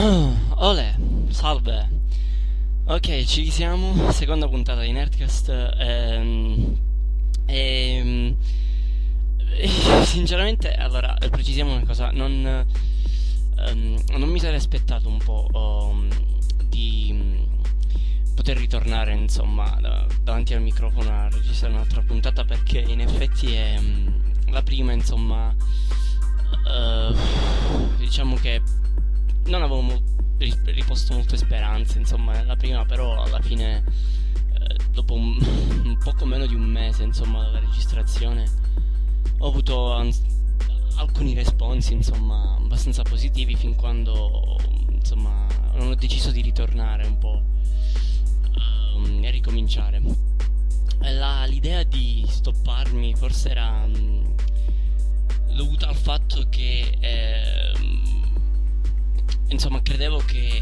Ole, salve. Ok, ci siamo. Seconda puntata di Nerdcast. Ehm, Sinceramente, allora, precisiamo una cosa. Non mi sarei aspettato un po' di poter ritornare, insomma, davanti al microfono a registrare un'altra puntata perché in effetti è la prima, insomma, eh, diciamo che non avevo riposto molte speranze, insomma, nella prima, però alla fine, dopo un poco meno di un mese, insomma, dalla registrazione, ho avuto alcuni responsi, insomma, abbastanza positivi fin quando, insomma, non ho deciso di ritornare un po' e ricominciare. L'idea di stopparmi forse era dovuta al fatto che insomma credevo che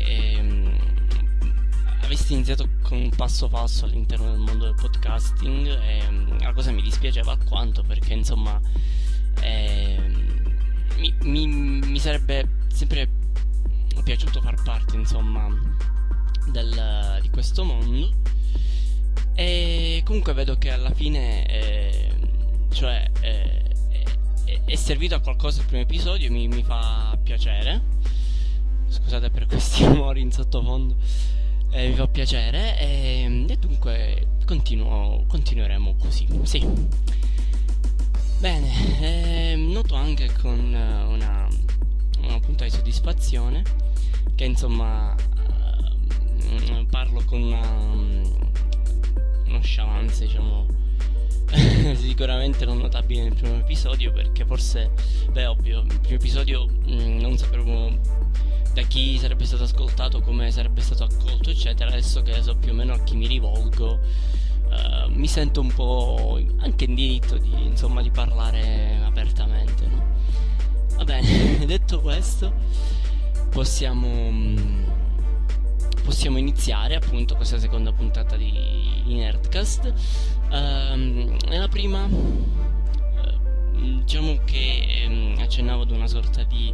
avessi iniziato con un passo falso all'interno del mondo del podcasting e la cosa mi dispiaceva alquanto perché insomma mi sarebbe sempre piaciuto far parte insomma di questo mondo e comunque vedo che alla fine è servito a qualcosa il primo episodio e mi fa piacere. Scusate per questi rumori in sottofondo. Mi fa piacere e dunque continueremo così. Sì. Bene, noto anche con una punta di soddisfazione che insomma parlo con una nonchalance, diciamo, sicuramente non notabile nel primo episodio perché forse, beh, ovvio, il primo episodio non sapevo da chi sarebbe stato ascoltato, come sarebbe stato accolto, eccetera. Adesso che so più o meno a chi mi rivolgo, mi sento un po' anche in diritto di, insomma, di parlare apertamente, no? Va bene, detto questo, possiamo iniziare appunto questa seconda puntata di Nerdcast. Nella prima, diciamo che accennavo ad una sorta di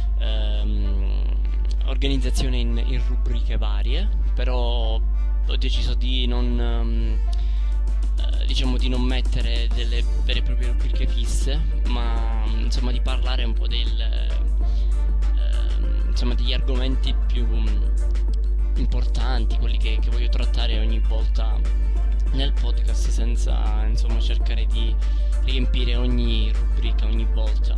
organizzazione in rubriche varie, però ho deciso di non diciamo di non mettere delle vere e proprie rubriche fisse, ma insomma di parlare un po' insomma degli argomenti più importanti, quelli che voglio trattare ogni volta nel podcast, senza insomma cercare di riempire ogni rubrica ogni volta.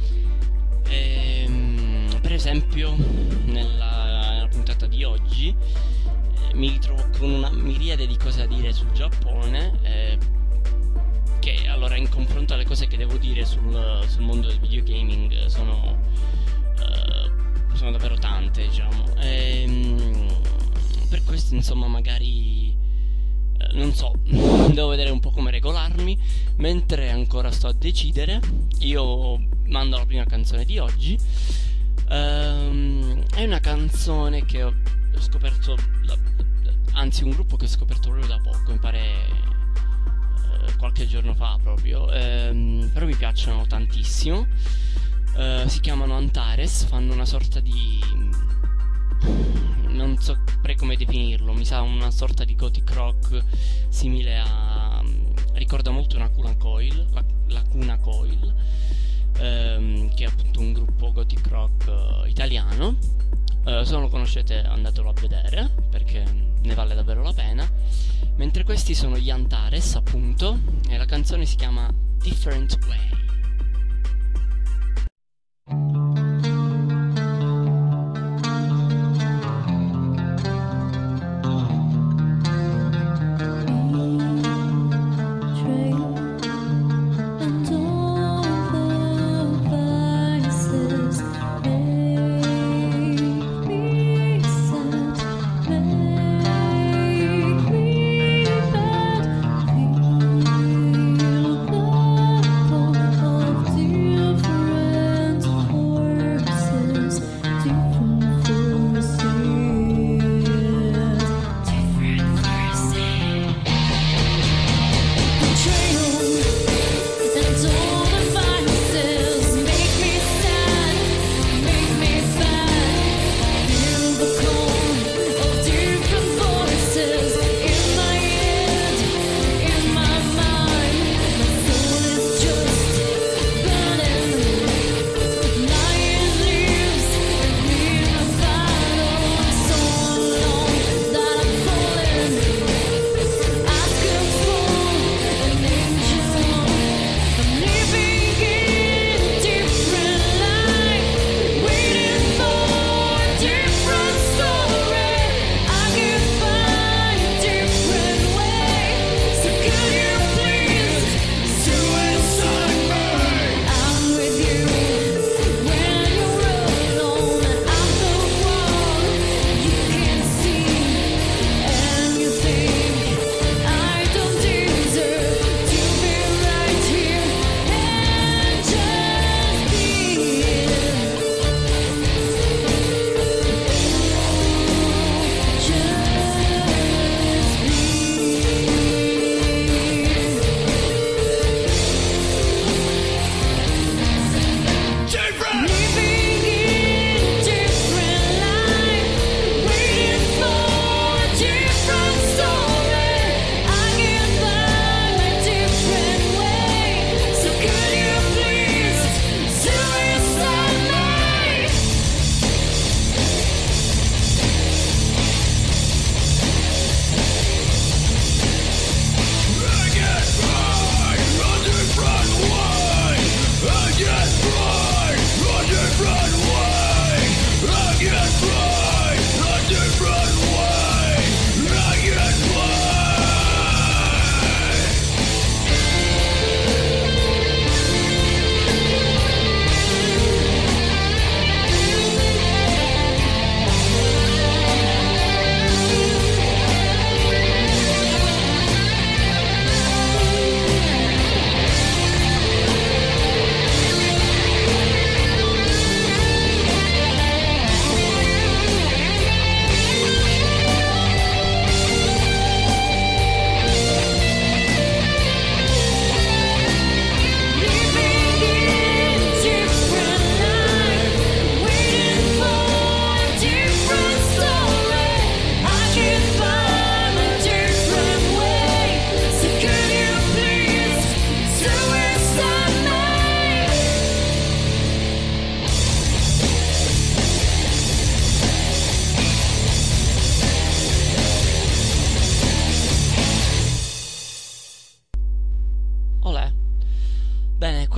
Per esempio nella puntata di oggi mi ritrovo con una miriade di cose da dire sul Giappone, che allora in confronto alle cose che devo dire sul mondo del videogaming sono davvero tante, diciamo. Per questo insomma magari non so, devo vedere un po' come regolarmi. Mentre ancora sto a decidere, io mando la prima canzone di oggi. È una canzone che ho scoperto, anzi un gruppo che ho scoperto proprio da poco, mi pare qualche giorno fa proprio, però mi piacciono tantissimo. Si chiamano Antares, fanno una sorta di, non saprei come definirlo, mi sa una sorta di gothic rock simile a, ricorda molto una Kuna Coil, la Kuna Coil, che è appunto un gruppo gothic rock italiano. Se non lo conoscete andatelo a vedere perché ne vale davvero la pena. Mentre questi sono gli Antares, appunto, e la canzone si chiama Different Way.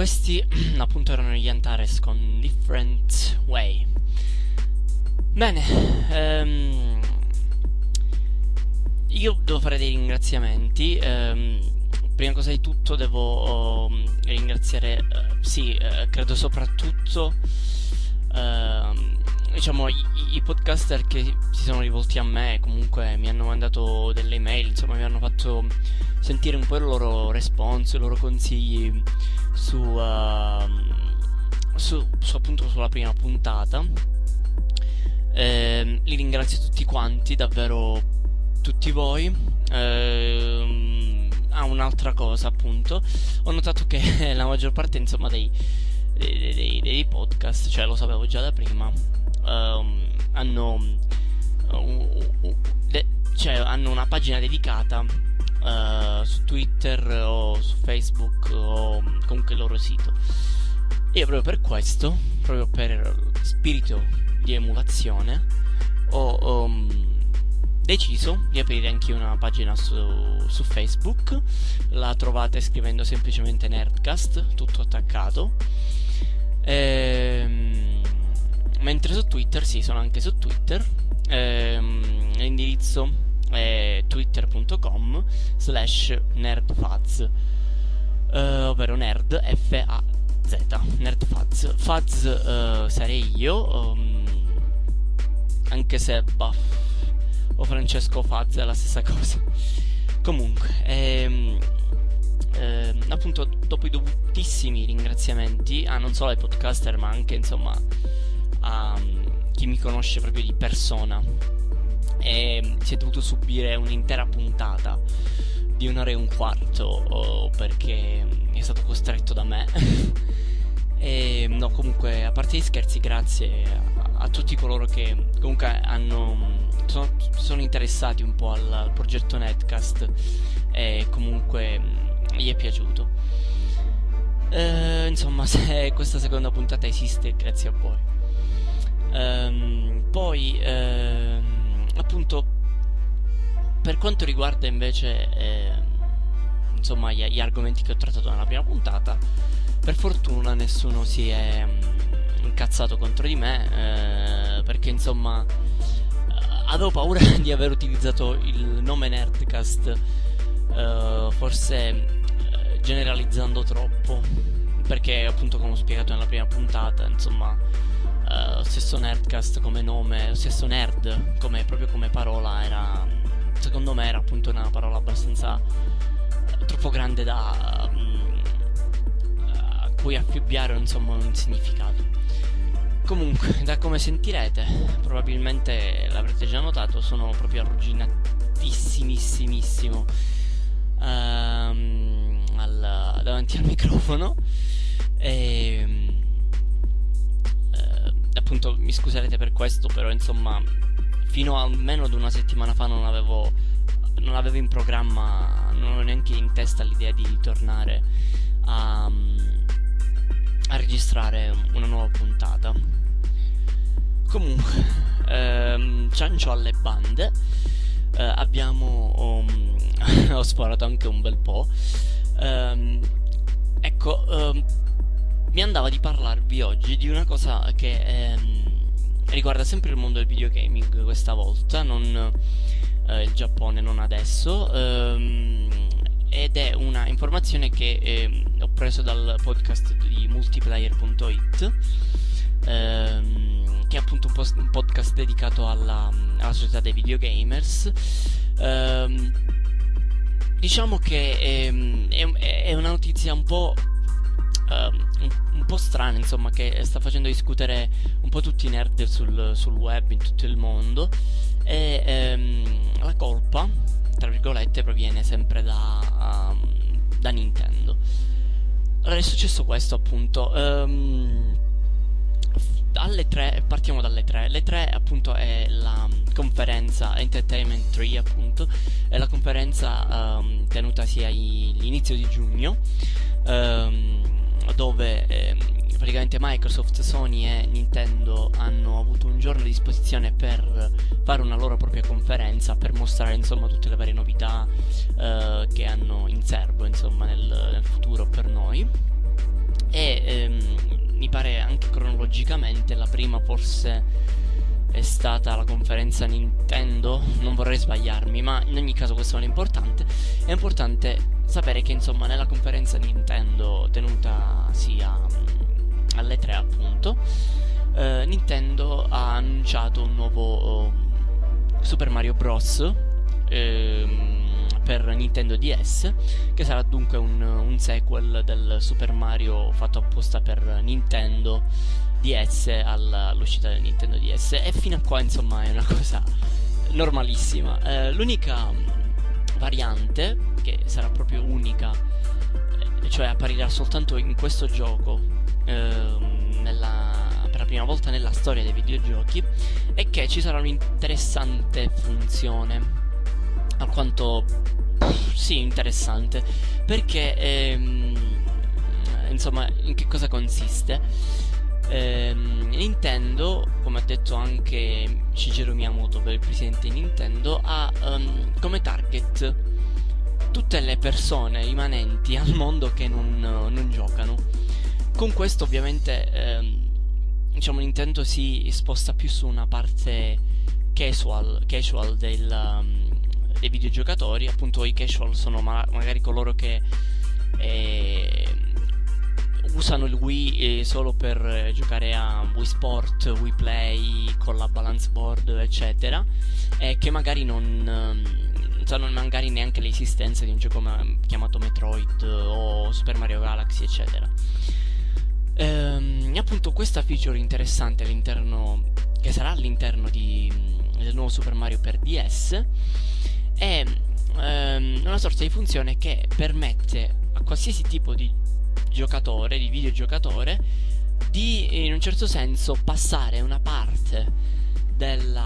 questi appunto erano gli Antares con Different Way. Bene, io devo fare dei ringraziamenti. Prima cosa di tutto devo ringraziare, credo soprattutto diciamo i podcaster che si sono rivolti a me, comunque mi hanno mandato delle email, insomma mi hanno fatto sentire un po' il loro response, i loro consigli su appunto sulla prima puntata. Li ringrazio tutti quanti, davvero tutti voi. Un'altra cosa, appunto, ho notato che la maggior parte, insomma, dei podcast, cioè lo sapevo già da prima, hanno una pagina dedicata su Twitter o su Facebook o comunque il loro sito. E proprio per questo, proprio per spirito di emulazione, ho deciso di aprire anche una pagina su Facebook. La trovate scrivendo semplicemente Nerdcast, tutto attaccato. Mentre su Twitter, sì, sono anche su Twitter. L'indirizzo è twitter.com/nerdfaz, ovvero nerd F-A-Z, nerdfaz. Faz sarei io, anche se o Francesco Faz è la stessa cosa. Comunque, appunto, dopo i dovutissimi ringraziamenti a non solo ai podcaster, ma anche, insomma, a chi mi conosce proprio di persona, e si è dovuto subire un'intera puntata di 1 ora e un quarto perché è stato costretto da me. E no, comunque, a parte gli scherzi, grazie a tutti coloro che comunque sono interessati un po' al progetto Netcast e comunque gli è piaciuto. Insomma, se questa seconda puntata esiste, grazie a voi. Poi appunto, per quanto riguarda invece insomma gli argomenti che ho trattato nella prima puntata, per fortuna nessuno si è incazzato contro di me, perché insomma avevo paura di aver utilizzato il nome Nerdcast, forse generalizzando troppo, perché appunto, come ho spiegato nella prima puntata, insomma, lo stesso Nerdcast come nome, lo stesso nerd proprio come parola, secondo me era appunto una parola abbastanza troppo grande a cui affibbiare, insomma, un significato. Comunque, da come sentirete, probabilmente l'avrete già notato, sono proprio arrugginatissimissimo davanti al microfono. E appunto mi scuserete per questo, però insomma, fino a almeno ad una settimana fa non avevo in programma, non avevo neanche in testa l'idea di tornare a registrare una nuova puntata. Comunque, ciancio alle bande, ho sparato anche un bel po'. Mi andava di parlarvi oggi di una cosa che riguarda sempre il mondo del videogaming, questa volta, non il Giappone, non adesso, ed è una informazione che ho preso dal podcast di multiplayer.it, che è appunto un podcast dedicato alla società dei videogamers. Diciamo che è una notizia un po' strana, insomma, che sta facendo discutere un po' tutti i nerd sul web in tutto il mondo, e la colpa, tra virgolette, proviene sempre da Nintendo. Allora, è successo questo, appunto, alle 3, partiamo dalle 3. Le 3 appunto è la conferenza Entertainment 3, appunto, è la conferenza tenutasi all'inizio di giugno, dove praticamente Microsoft, Sony e Nintendo hanno avuto un giorno a disposizione per fare una loro propria conferenza, per mostrare, insomma, tutte le varie novità che hanno in serbo, insomma, nel futuro per noi. e mi pare anche cronologicamente la prima forse è stata la conferenza Nintendo, non vorrei sbagliarmi, ma in ogni caso questo non è importante. È importante sapere che insomma nella conferenza Nintendo tenuta sia alle 3 appunto, Nintendo ha annunciato un nuovo Super Mario Bros. Per Nintendo DS, che sarà dunque un sequel del Super Mario fatto apposta per Nintendo DS all'uscita del Nintendo DS, e fino a qua insomma è una cosa normalissima. L'unica variante, che sarà proprio unica, cioè apparirà soltanto in questo gioco per la prima volta nella storia dei videogiochi, è che ci sarà un'interessante funzione, alquanto sì, interessante, perché insomma, in che cosa consiste? Nintendo, come ha detto anche Shigeru Miyamoto, per il presidente di Nintendo, ha come target tutte le persone rimanenti al mondo che non giocano. Con questo ovviamente diciamo Nintendo si sposta più su una parte casual dei videogiocatori. Appunto i casual sono magari coloro che usano il Wii solo per giocare a Wii Sport, Wii Play con la balance board eccetera, e che magari non sanno magari neanche l'esistenza di un gioco chiamato Metroid o Super Mario Galaxy eccetera. Appunto questa feature interessante all'interno, che sarà all'interno del nuovo Super Mario per DS, è una sorta di funzione che permette a qualsiasi tipo di giocatore, di videogiocatore, di in un certo senso passare una parte del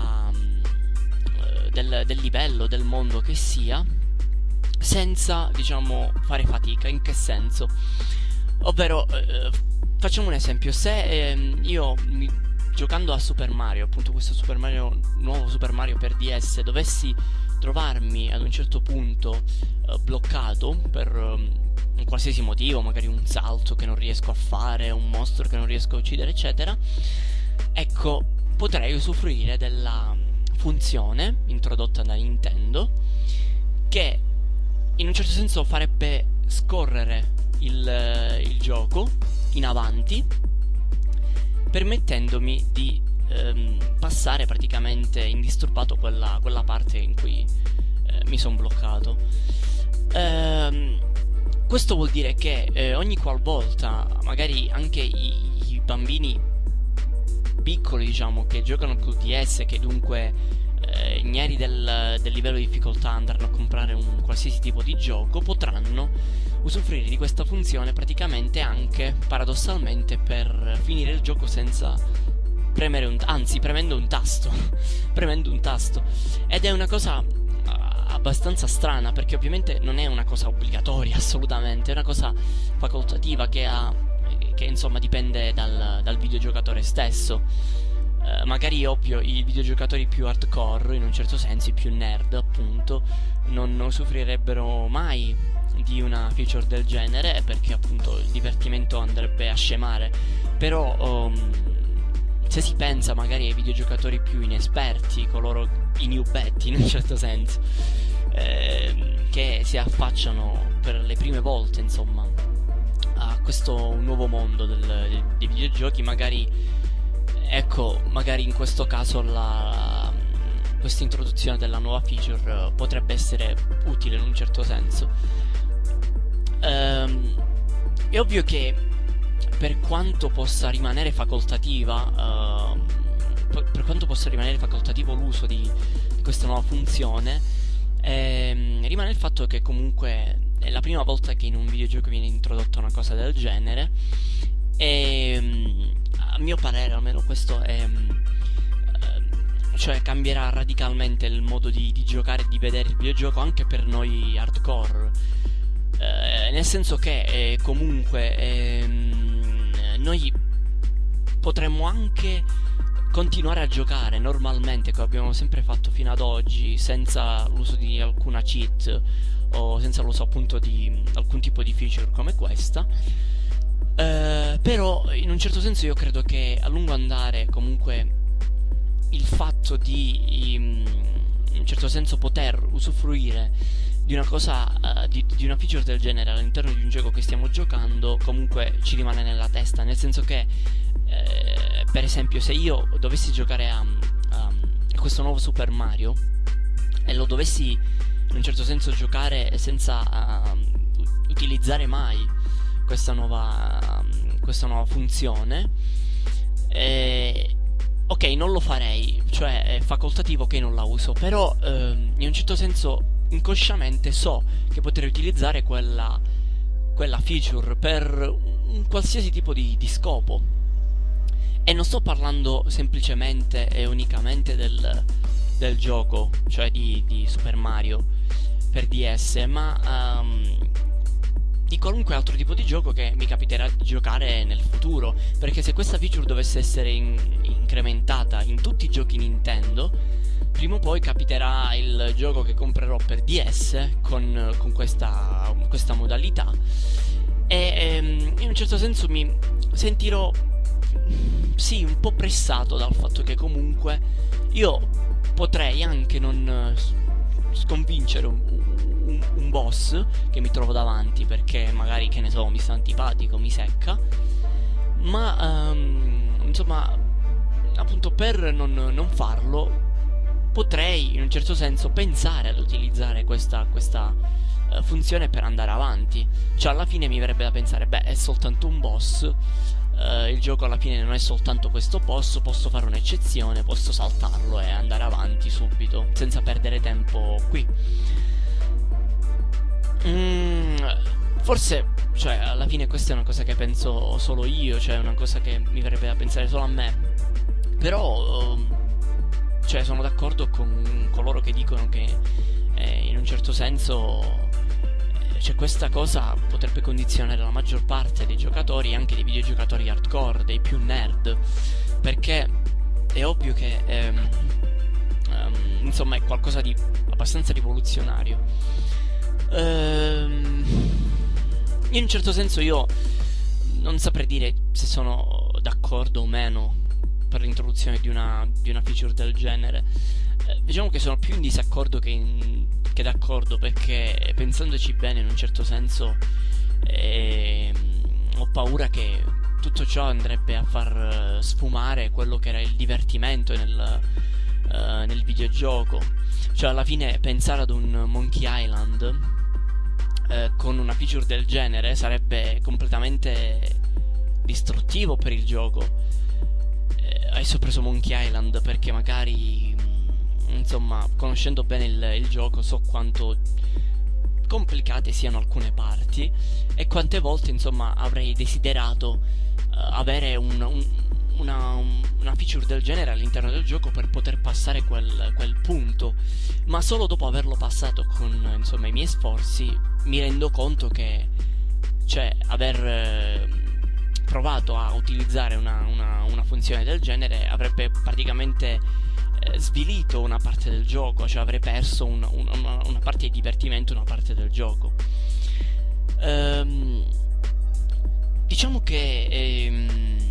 livello, del mondo che sia, senza, diciamo, fare fatica. In che senso? Ovvero, facciamo un esempio: se io giocando a Super Mario, appunto questo nuovo Super Mario per DS, dovessi trovarmi ad un certo punto bloccato per un qualsiasi motivo, magari un salto che non riesco a fare, un mostro che non riesco a uccidere eccetera, ecco, potrei usufruire della funzione introdotta da Nintendo, che in un certo senso farebbe scorrere il gioco in avanti, permettendomi di passare praticamente indisturbato quella parte in cui mi sono bloccato. Questo vuol dire che ogni qualvolta magari anche i bambini piccoli, diciamo, che giocano col DS, che dunque ignari del livello di difficoltà andranno a comprare un qualsiasi tipo di gioco, potranno usufruire di questa funzione praticamente anche paradossalmente per finire il gioco senza premendo un tasto premendo un tasto. Ed è una cosa abbastanza strana, perché ovviamente non è una cosa obbligatoria assolutamente, è una cosa facoltativa che insomma dipende dal videogiocatore stesso. Magari ovvio i videogiocatori più hardcore, in un certo senso i più nerd appunto, non usufruirebbero mai di una feature del genere, perché appunto il divertimento andrebbe a scemare. Però se si pensa magari ai videogiocatori più inesperti, i newbetti in un certo senso, che si affacciano per le prime volte insomma a questo nuovo mondo dei videogiochi, magari in questo caso questa introduzione della nuova feature potrebbe essere utile in un certo senso. È ovvio che per quanto possa rimanere facoltativa, l'uso di questa nuova funzione, rimane il fatto che comunque è la prima volta che in un videogioco viene introdotta una cosa del genere, e a mio parere almeno questo cioè cambierà radicalmente il modo di giocare e di vedere il videogioco anche per noi hardcore, nel senso che comunque noi potremmo anche continuare a giocare normalmente, come abbiamo sempre fatto fino ad oggi, senza l'uso di alcuna cheat o senza l'uso appunto di alcun tipo di feature come questa, Però in un certo senso io credo che a lungo andare comunque il fatto di in un certo senso poter usufruire di una cosa, di una feature del genere all'interno di un gioco che stiamo giocando comunque ci rimane nella testa, nel senso che per esempio se io dovessi giocare a questo nuovo Super Mario e lo dovessi in un certo senso giocare senza utilizzare mai questa nuova funzione, ok, non lo farei, cioè è facoltativo che non la uso, però in un certo senso inconsciamente so che potrei utilizzare quella feature per un qualsiasi tipo di scopo. E non sto parlando semplicemente e unicamente del gioco, cioè di Super Mario per DS, ma di qualunque altro tipo di gioco che mi capiterà di giocare nel futuro, perché se questa feature dovesse essere incrementata in tutti i giochi Nintendo, prima o poi capiterà il gioco che comprerò per DS con questa modalità e in un certo senso mi sentirò sì un po' pressato dal fatto che comunque io potrei anche non sconfiggere un boss che mi trovo davanti perché magari, che ne so, mi sta antipatico, mi secca, ma insomma appunto per non farlo potrei in un certo senso pensare ad utilizzare questa funzione per andare avanti. Cioè alla fine mi verrebbe da pensare, beh, è soltanto un boss, il gioco alla fine non è soltanto questo boss, posso fare un'eccezione, posso saltarlo e andare avanti subito senza perdere tempo qui. Forse, cioè, alla fine questa è una cosa che penso solo io, cioè è una cosa che mi verrebbe da pensare solo a me. Però, cioè, sono d'accordo con coloro che dicono che in un certo senso cioè, questa cosa potrebbe condizionare la maggior parte dei giocatori, anche dei videogiocatori hardcore, dei più nerd, perché è ovvio che insomma è qualcosa di abbastanza rivoluzionario. In un certo senso io non saprei dire se sono d'accordo o meno per l'introduzione di una feature del genere. Diciamo che sono più in disaccordo che d'accordo, perché pensandoci bene in un certo senso ho paura che tutto ciò andrebbe a far sfumare quello che era il divertimento nel videogioco. Cioè alla fine pensare ad un Monkey Island con una feature del genere sarebbe completamente distruttivo per il gioco. Adesso ho preso Monkey Island perché magari insomma, conoscendo bene il gioco, so quanto complicate siano alcune parti e quante volte insomma avrei desiderato avere una feature del genere all'interno del gioco per poter passare quel punto, ma solo dopo averlo passato con insomma i miei sforzi mi rendo conto che cioè aver provato a utilizzare una funzione del genere avrebbe praticamente svilito una parte del gioco, cioè avrei perso una parte di divertimento, una parte del gioco. Diciamo che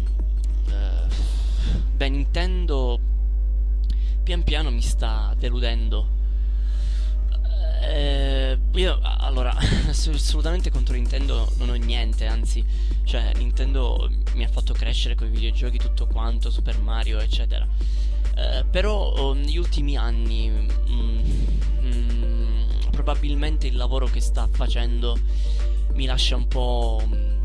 beh, Nintendo pian piano mi sta deludendo. Io allora assolutamente contro Nintendo non ho niente, anzi, cioè Nintendo mi ha fatto crescere con i videogiochi tutto quanto, Super Mario eccetera. Però negli ultimi anni probabilmente il lavoro che sta facendo mi lascia un po'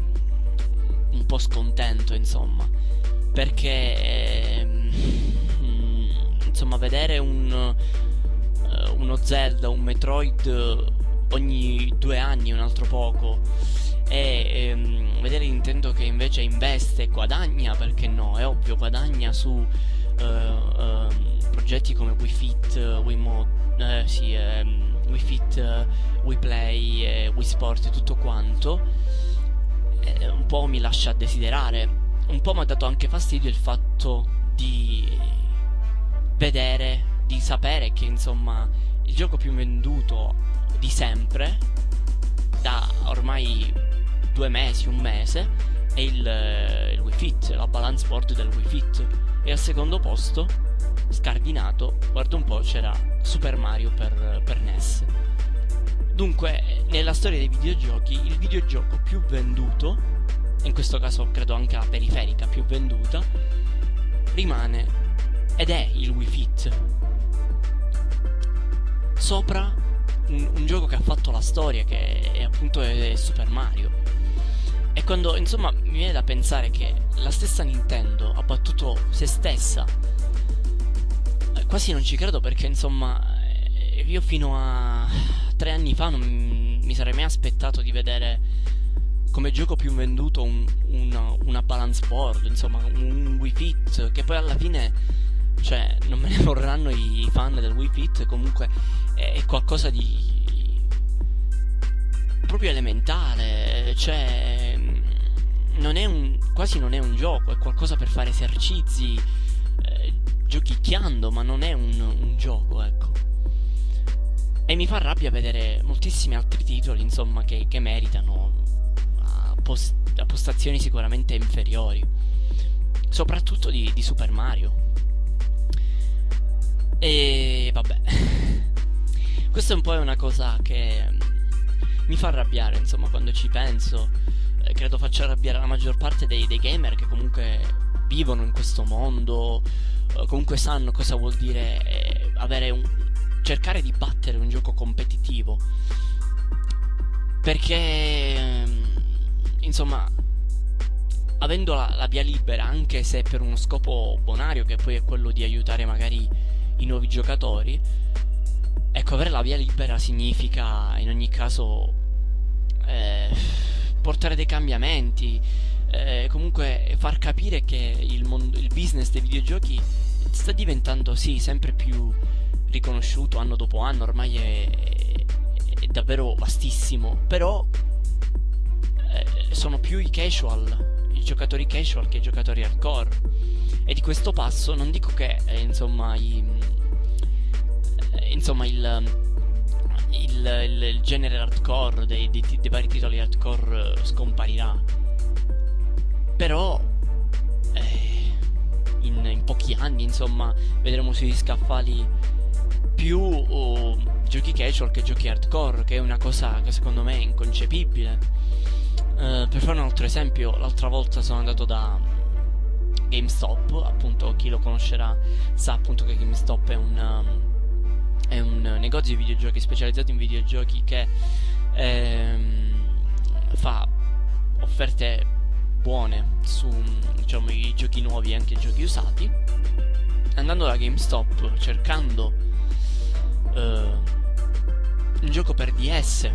scontento, insomma, perché insomma vedere uno Zelda, un Metroid ogni 2 anni, un altro poco, e vedere Nintendo che invece investe e guadagna, perché no, è ovvio, guadagna su progetti come Wii Fit, Wii Fit, Wii Play, Wii Sport e tutto quanto, un po' mi lascia a desiderare. Un po' mi ha dato anche fastidio il fatto di vedere, di sapere che insomma il gioco più venduto di sempre, da ormai 2 mesi, un mese, è il Wii Fit, la balance board del Wii Fit. E al secondo posto, scardinato, guarda un po', c'era Super Mario per NES. Dunque, nella storia dei videogiochi, il videogioco più venduto, in questo caso credo anche la periferica più venduta, rimane ed è il Wii Fit, sopra un gioco che ha fatto la storia, che è appunto è Super Mario. E quando, insomma, mi viene da pensare che la stessa Nintendo ha battuto se stessa, quasi non ci credo, perché insomma io fino a 3 anni fa non mi sarei mai aspettato di vedere come gioco più venduto una balance board, insomma un Wii Fit, che poi alla fine, cioè, non me ne vorranno i fan del Wii Fit, comunque è qualcosa di proprio elementare, cioè quasi non è un gioco, è qualcosa per fare esercizi, giochicchiando, ma non è un gioco, ecco. E mi fa rabbia vedere moltissimi altri titoli, insomma, che meritano a postazioni sicuramente inferiori, soprattutto di Super Mario. E vabbè, questa è un po' una cosa che mi fa arrabbiare, insomma, quando ci penso. Credo faccia arrabbiare la maggior parte dei gamer che comunque vivono in questo mondo, comunque sanno cosa vuol dire cercare di battere un gioco competitivo, perché insomma, avendo la via libera, anche se per uno scopo bonario, che poi è quello di aiutare magari i nuovi giocatori, ecco, avere la via libera significa in ogni caso portare dei cambiamenti, comunque far capire che il business dei videogiochi sta diventando, sì, sempre più riconosciuto anno dopo anno, ormai è davvero vastissimo, però sono più i giocatori casual che i giocatori hardcore, e di questo passo non dico che il genere hardcore dei vari titoli hardcore scomparirà, però in pochi anni, insomma, vedremo sugli scaffali più giochi casual che giochi hardcore, che è una cosa che secondo me è inconcepibile. Per fare un altro esempio, l'altra volta sono andato da GameStop, appunto, chi lo conoscerà sa appunto che GameStop è un negozio di videogiochi specializzato in videogiochi che fa offerte buone su, diciamo, i giochi nuovi e anche i giochi usati. Andando da GameStop cercando un gioco per DS,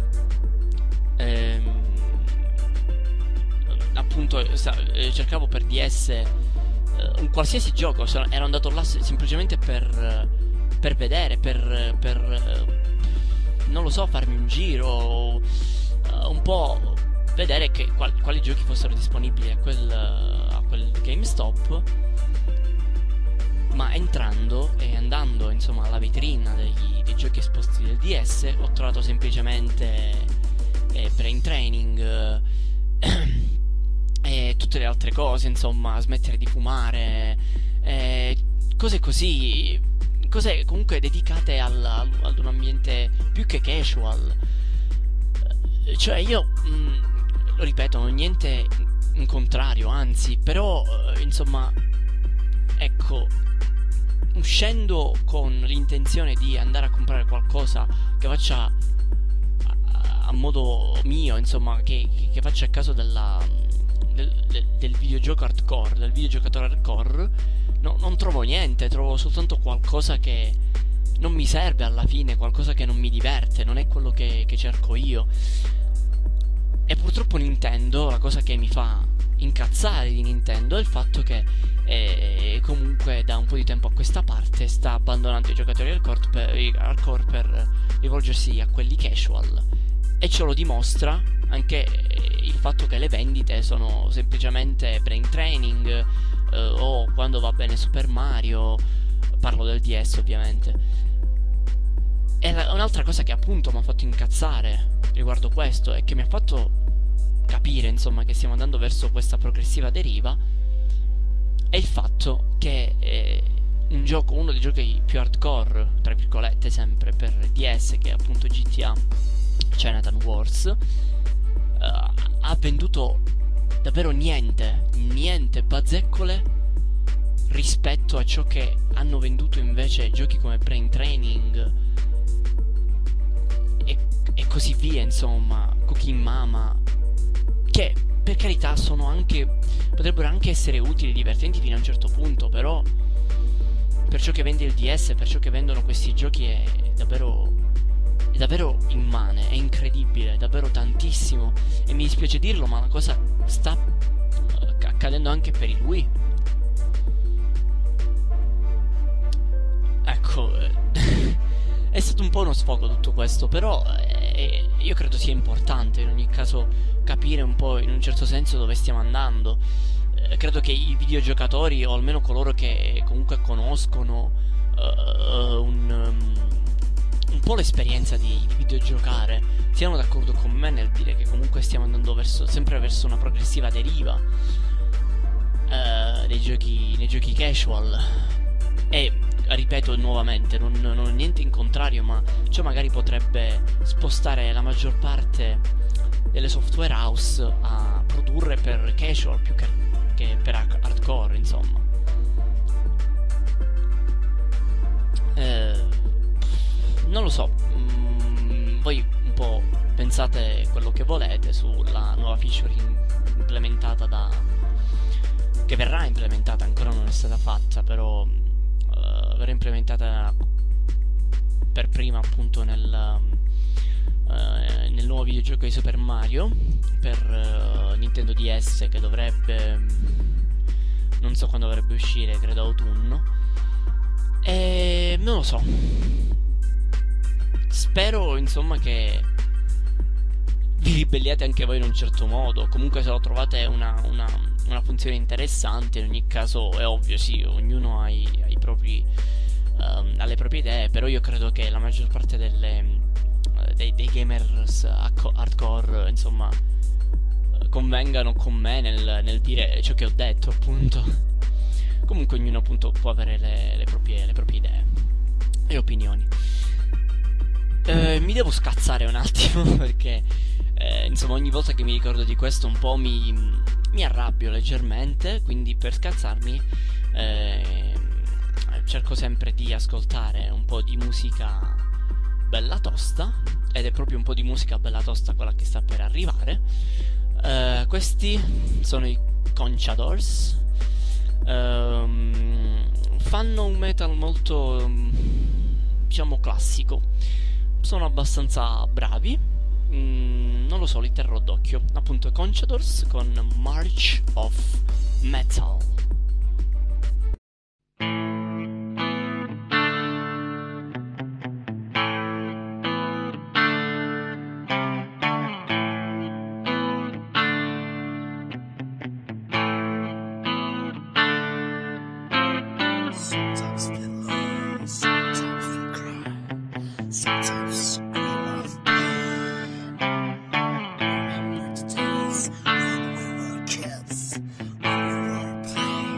appunto cercavo per DS un qualsiasi gioco, ero andato là semplicemente per vedere, non lo so, farmi un giro, un po' vedere quali giochi fossero disponibili a quel GameStop. Ma entrando e andando, insomma, alla vetrina dei giochi esposti del DS, ho trovato semplicemente Brain Training e tutte le altre cose, insomma, smettere di fumare, cose così, cose comunque dedicate ad un ambiente più che casual. Cioè io, lo ripeto, non ho niente in contrario, anzi, però insomma, ecco, uscendo con l'intenzione di andare a comprare qualcosa che faccia a modo mio, insomma, che faccia a caso del videogioco hardcore, del videogiocatore hardcore, no, non trovo niente, trovo soltanto qualcosa che non mi serve alla fine, qualcosa che non mi diverte, non è quello che cerco io. E purtroppo Nintendo, la cosa che mi fa incazzare di Nintendo è il fatto che comunque da un po' di tempo a questa parte sta abbandonando i giocatori hardcore per rivolgersi a quelli casual, e ce lo dimostra anche il fatto che le vendite sono semplicemente Brain Training, o quando va bene Super Mario, parlo del DS ovviamente. E un'altra cosa che appunto mi ha fatto incazzare riguardo questo è che mi ha fatto capire, insomma, che stiamo andando verso questa progressiva deriva è il fatto che uno dei giochi più hardcore, tra virgolette, sempre per DS, che è appunto GTA Chinatown Wars, ha venduto davvero niente, bazzeccole rispetto a ciò che hanno venduto invece giochi come Brain Training e così via, insomma, Cooking Mama, che per carità potrebbero anche essere utili, divertenti fino a un certo punto, però per ciò che vende il DS, per ciò che vendono questi giochi è davvero immane, è incredibile, è davvero tantissimo, e mi dispiace dirlo, ma la cosa sta accadendo anche per il Wii. Ecco, è stato un po' uno sfogo tutto questo, però io credo sia importante in ogni caso capire un po' in un certo senso dove stiamo andando. Credo che i videogiocatori, o almeno coloro che comunque conoscono un po' l'esperienza di videogiocare, siano d'accordo con me nel dire che comunque stiamo andando sempre verso una progressiva deriva nei giochi casual. E ripeto nuovamente, non ho niente in contrario, ma ciò magari potrebbe spostare la maggior parte delle software house a produrre per casual più che per hardcore, insomma. Non lo so, voi un po' pensate quello che volete sulla nuova feature implementata che verrà implementata, ancora non è stata fatta, però verrà implementata per prima appunto nel nuovo videogioco di Super Mario per Nintendo DS, che non so quando dovrebbe uscire, credo autunno, e non lo so, spero insomma che vi ribelliate anche voi in un certo modo. Comunque, se lo trovate una funzione interessante, in ogni caso è ovvio, sì, ognuno ha i propri alle proprie idee, però io credo che la maggior parte dei gamers hardcore, insomma, convengano con me nel dire ciò che ho detto, appunto. Comunque ognuno appunto può avere le proprie idee e opinioni. Mi devo scazzare un attimo perché insomma, ogni volta che mi ricordo di questo un po' mi arrabbio leggermente, quindi per scazzarmi cerco sempre di ascoltare un po' di musica bella tosta, ed è proprio un po' di musica bella tosta quella che sta per arrivare. Questi sono i Conchadors. Fanno un metal molto diciamo classico, sono abbastanza bravi. Non lo so, li terrò d'occhio. Appunto, Conchadors con March of Metal. Sometimes we love, sometimes we cry, sometimes scream of pain. Remember the days when we were kids, when we were playing.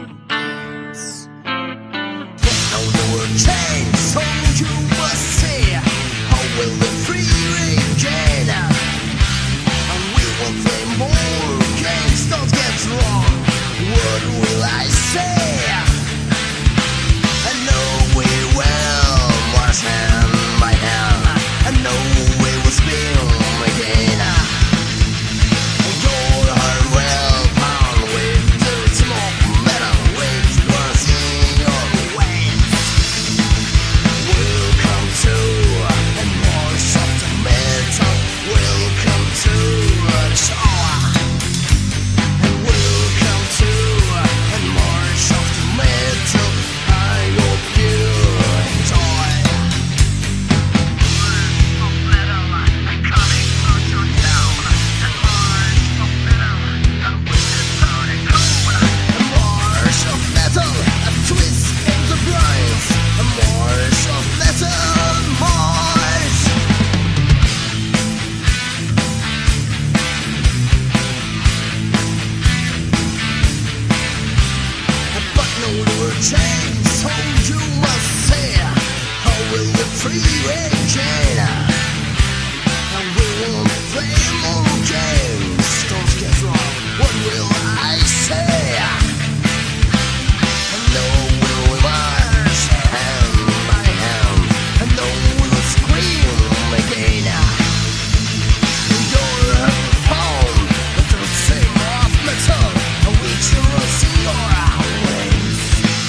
free again. And we won't play more games. Don't get wrong, what will I say? And no will march hand by hand, and no will scream again. You're a pound, but the same of metal, and we choose your ways.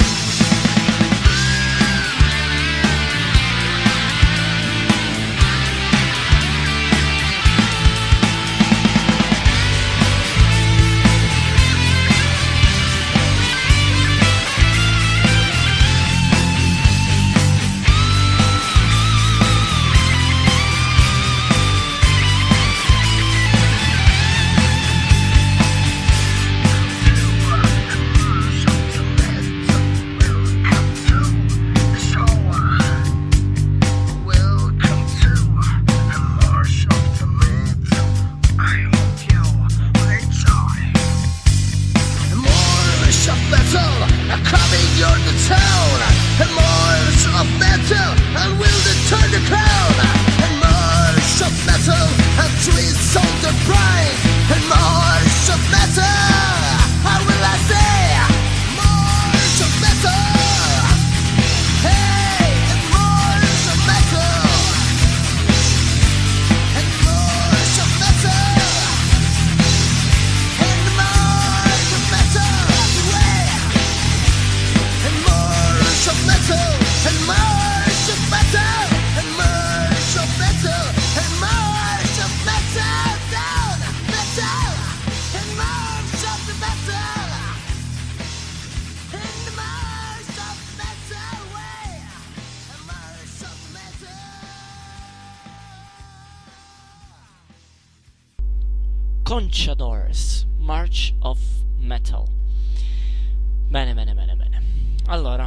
Conchadors, March of Metal. Bene. Allora,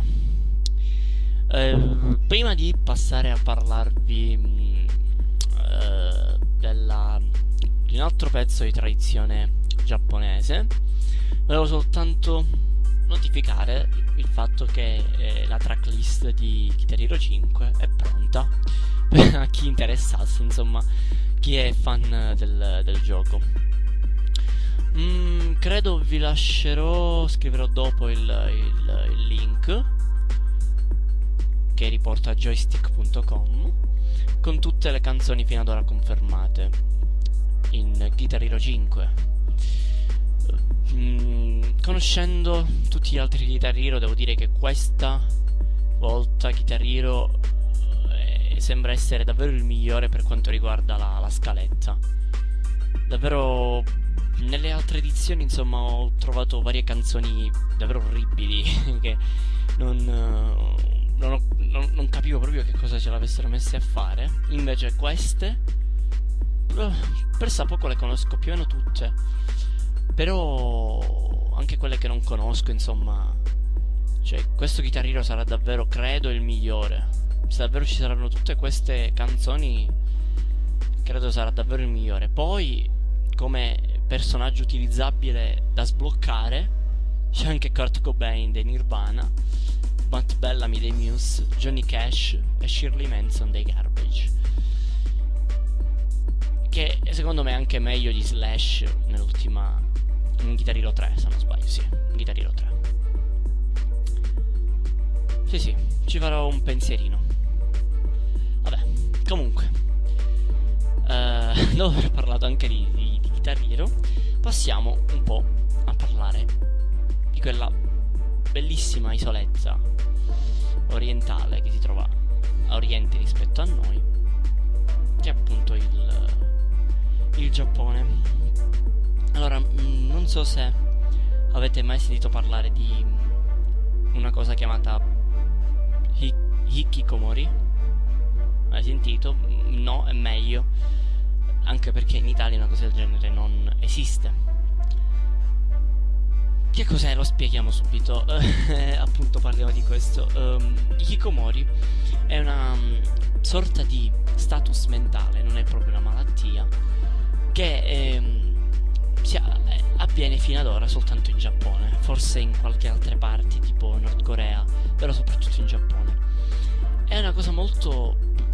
prima di passare a parlarvi di un altro pezzo di tradizione giapponese, volevo soltanto notificare il fatto che la tracklist di Guitar Hero 5 è pronta a chi interessasse, insomma, chi è fan del gioco. Credo vi lascerò, scriverò dopo il link che riporta a joystick.com con tutte le canzoni fino ad ora confermate in Guitar Hero 5. Conoscendo tutti gli altri Guitar Hero, devo dire che questa volta Guitar Hero sembra essere davvero il migliore per quanto riguarda la scaletta. Davvero, nelle altre edizioni, insomma, ho trovato varie canzoni davvero orribili che non capivo proprio che cosa ce l'avessero messe a fare. Invece queste, per poco le conosco più o meno tutte, però anche quelle che non conosco, insomma, cioè questo Guitar Hero sarà davvero, credo, il migliore. Se davvero ci saranno tutte queste canzoni, credo sarà davvero il migliore. Poi, come personaggio utilizzabile da sbloccare, c'è anche Kurt Cobain dei Nirvana, Matt Bellamy dei Muse, Johnny Cash e Shirley Manson dei Garbage, che secondo me è anche meglio di Slash nell'ultima, in Guitar Hero 3, se non sbaglio. Sì, in Guitar Hero 3. Sì, ci farò un pensierino. Vabbè, comunque, dopo aver parlato anche di Guitar Hero, passiamo un po' a parlare di quella bellissima isoletta orientale che si trova a oriente rispetto a noi, che è appunto il Giappone. Allora, non so se avete mai sentito parlare di una cosa chiamata Hikikomori. Hai sentito? No, è meglio, anche perché in Italia una cosa del genere non esiste. Che cos'è? Lo spieghiamo subito. Appunto, parliamo di questo. Hikikomori è una sorta di status mentale, non è proprio una malattia, che avviene fino ad ora soltanto in Giappone, forse in qualche altre parti tipo Nord Corea, però soprattutto in Giappone. È una cosa molto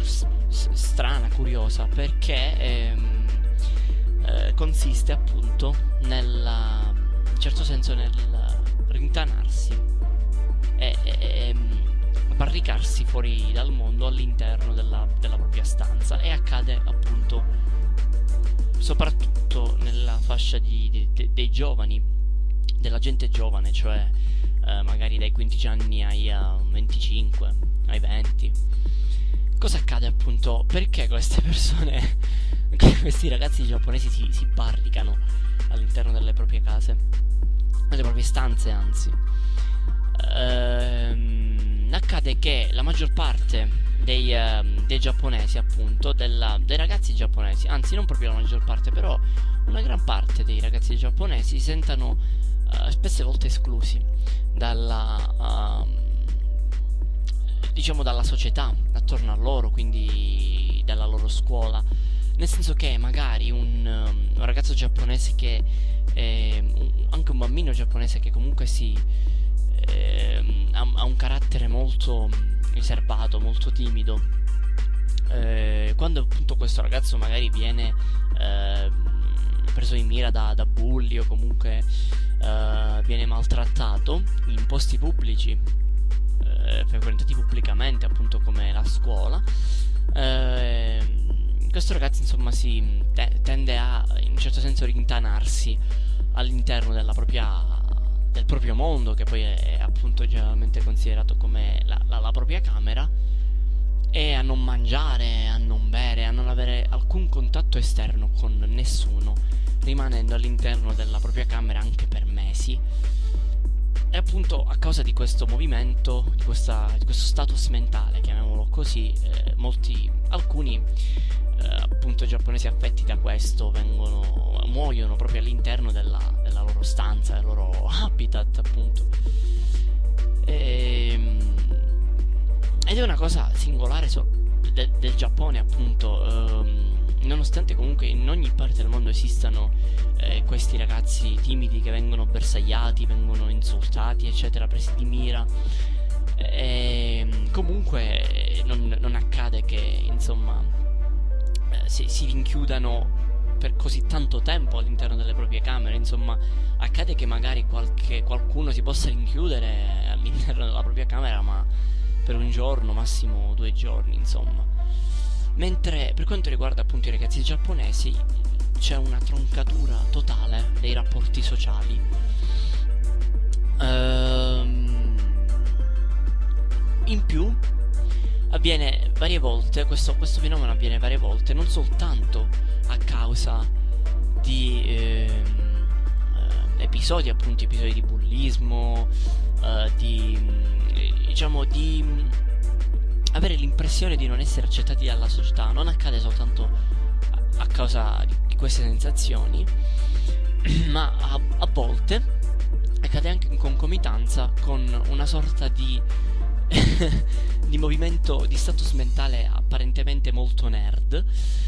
strana, curiosa, perché consiste appunto in certo senso nel rintanarsi e barricarsi fuori dal mondo all'interno della propria stanza, e accade appunto soprattutto nella fascia dei giovani, della gente giovane, cioè magari dai 15 anni ai 25, ai 20. Cosa accade appunto? Perché queste persone, questi ragazzi giapponesi si barricano all'interno delle proprie case, nelle proprie stanze anzi? Accade che la maggior parte dei giapponesi, appunto, dei ragazzi giapponesi, anzi non proprio la maggior parte, però una gran parte dei ragazzi giapponesi si sentano spesse volte esclusi diciamo dalla società attorno a loro, quindi dalla loro scuola, nel senso che magari un ragazzo giapponese che anche un bambino giapponese che comunque ha un carattere molto riservato, molto timido, quando appunto questo ragazzo magari viene preso in mira da bulli, o comunque viene maltrattato in posti pubblici, frequentati pubblicamente, appunto come la scuola, questo ragazzo insomma tende a in un certo senso rintanarsi all'interno del proprio mondo, che poi è appunto generalmente considerato come la propria camera, e a non mangiare, a non bere, a non avere alcun contatto esterno con nessuno, rimanendo all'interno della propria camera anche per mesi. E appunto a causa di questo movimento, di questo status mentale, chiamiamolo così, alcuni appunto giapponesi affetti da questo muoiono proprio all'interno della loro stanza, del loro habitat, appunto. Ed è una cosa singolare del Giappone, appunto, nonostante comunque in ogni parte del mondo esistano questi ragazzi timidi che vengono bersagliati, vengono insultati, eccetera, presi di mira, comunque non accade che insomma si rinchiudano per così tanto tempo all'interno delle proprie camere. Insomma, accade che magari qualcuno si possa rinchiudere all'interno della propria camera, ma per un giorno, massimo 2 giorni, insomma. Mentre per quanto riguarda appunto i ragazzi giapponesi, c'è una troncatura totale dei rapporti sociali. In più avviene varie volte, questo fenomeno avviene varie volte, non soltanto a causa di episodi di bullismo, diciamo di avere l'impressione di non essere accettati dalla società. Non accade soltanto a causa di queste sensazioni, ma a volte accade anche in concomitanza con una sorta di di movimento di status mentale apparentemente molto nerd,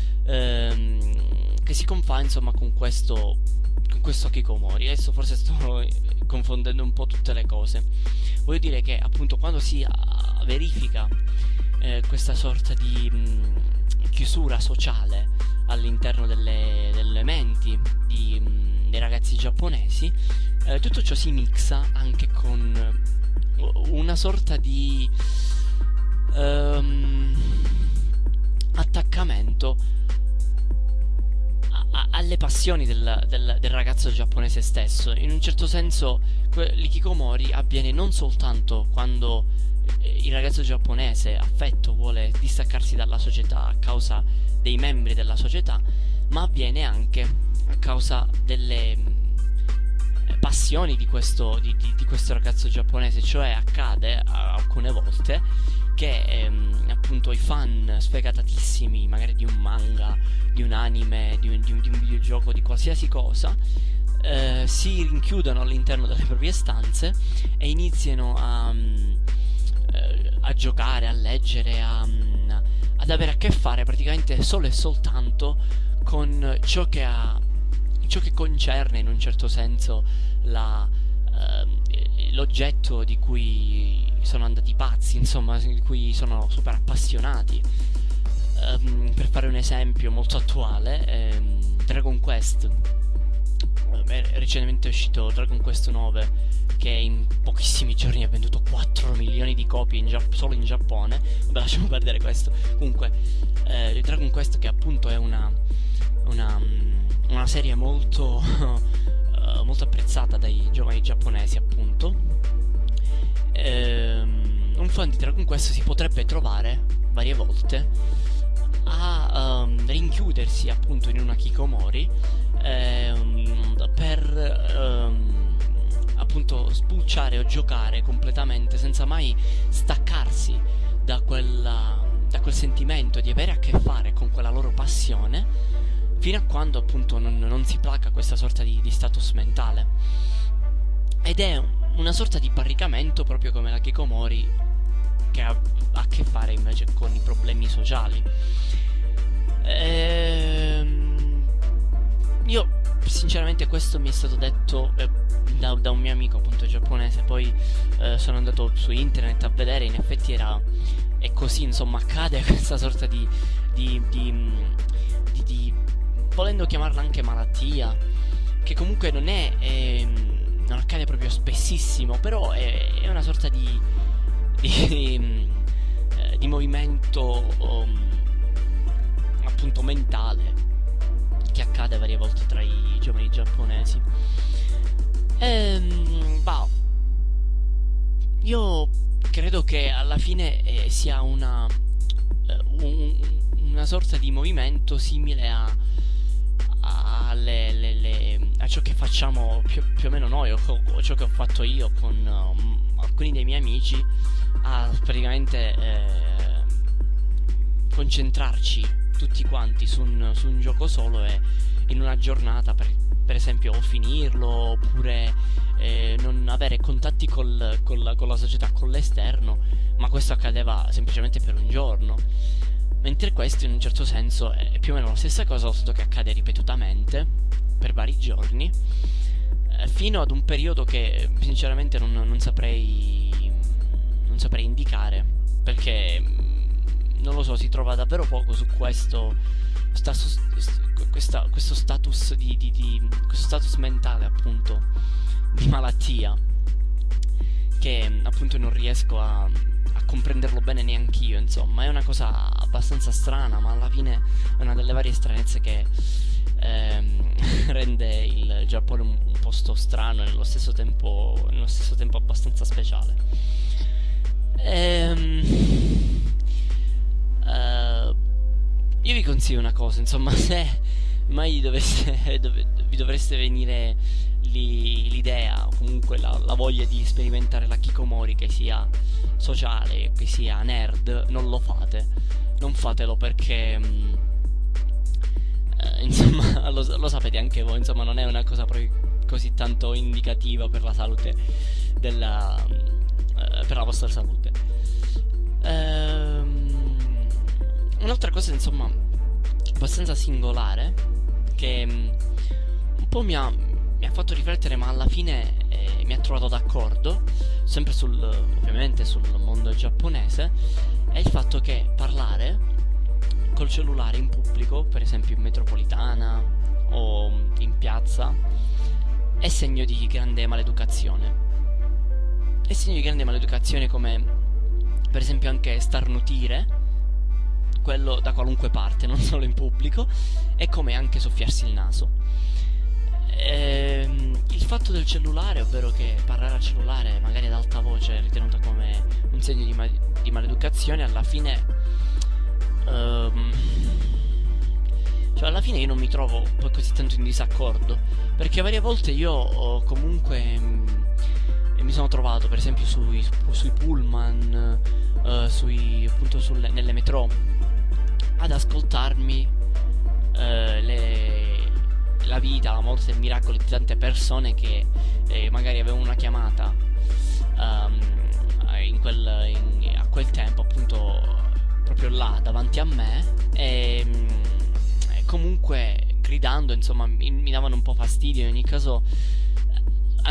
che si confà insomma con questo hikikomori. Adesso forse sto confondendo un po' tutte le cose. Voglio dire che appunto quando si verifica questa sorta di chiusura sociale all'interno delle menti dei ragazzi giapponesi, tutto ciò si mixa anche con una sorta di attaccamento alle passioni del ragazzo giapponese stesso. In un certo senso l'ikikomori avviene non soltanto quando il ragazzo giapponese affetto vuole distaccarsi dalla società a causa dei membri della società, ma avviene anche a causa delle passioni di questo ragazzo giapponese. Cioè accade alcune volte che appunto i fan sfegatatissimi magari di un manga, di un anime, di un videogioco, di qualsiasi cosa, si rinchiudono all'interno delle proprie stanze e iniziano a giocare, a leggere, ad avere a che fare praticamente solo e soltanto con ciò che concerne in un certo senso l'oggetto di cui sono andati pazzi, insomma, di cui sono super appassionati. Per fare un esempio molto attuale, Dragon Quest. Recentemente è uscito Dragon Quest 9, che in pochissimi giorni ha venduto 4 milioni di copie solo in Giappone. Vabbè, lasciamo perdere questo. Comunque, Dragon Quest, che appunto è una serie molto molto apprezzata dai giovani giapponesi, appunto. Un fan di Dragon Quest si potrebbe trovare varie volte a rinchiudersi appunto in una Kikomori per appunto spulciare o giocare completamente senza mai staccarsi da quel sentimento di avere a che fare con quella loro passione, fino a quando appunto non si placa questa sorta di status mentale. Ed è una sorta di barricamento, proprio come la Kikomori, che ha a che fare invece con i problemi sociali. Io sinceramente, questo mi è stato detto da un mio amico appunto giapponese. Poi sono andato su internet a vedere, in effetti è così, insomma, accade questa sorta di volendo chiamarla anche malattia, che comunque non accade proprio spessissimo, però è una sorta di movimento appunto mentale, che accade varie volte tra i giovani giapponesi. Io credo che alla fine sia una sorta di movimento simile a ciò che facciamo più o meno noi, o ciò che ho fatto io con alcuni dei miei amici, a praticamente concentrarci tutti quanti su un gioco solo, e in una giornata per esempio o finirlo, oppure non avere contatti con la società, con l'esterno. Ma questo accadeva semplicemente per un giorno, mentre questo in un certo senso è più o meno la stessa cosa, solo che accade ripetutamente per vari giorni, fino ad un periodo che sinceramente non saprei indicare, perché non lo so, si trova davvero poco su questo status questo status mentale, appunto, di malattia, che appunto non riesco a comprenderlo bene neanch'io. Insomma, è una cosa abbastanza strana, ma alla fine è una delle varie stranezze che rende il Giappone un posto strano e nello stesso tempo abbastanza speciale. Io vi consiglio una cosa, insomma, se mai vi dovreste venire l'idea, o comunque la voglia di sperimentare la Kikomori, che sia sociale, che sia nerd, non lo fate. Non fatelo, perché insomma, lo sapete anche voi, insomma, non è una cosa così tanto indicativa per la salute per la vostra salute. Un'altra cosa, insomma, abbastanza singolare, che un po' mi ha fatto riflettere, ma alla fine mi ha trovato d'accordo, sempre ovviamente sul mondo giapponese, è il fatto che parlare col cellulare in pubblico, per esempio in metropolitana o in piazza, è segno di grande maleducazione. È segno di grande maleducazione, come per esempio anche starnutire, quello da qualunque parte, non solo in pubblico, e come anche soffiarsi il naso. Il fatto del cellulare, ovvero che parlare al cellulare magari ad alta voce è ritenuta come un segno di maleducazione, alla fine cioè alla fine io non mi trovo poi così tanto in disaccordo, perché varie volte io comunque mi sono trovato, per esempio, sui pullman, appunto nelle metro, ad ascoltarmi la vita, la morte e i miracoli di tante persone che magari avevano una chiamata a quel tempo, appunto, proprio là davanti a me, e comunque gridando, insomma, mi davano un po' fastidio. In ogni caso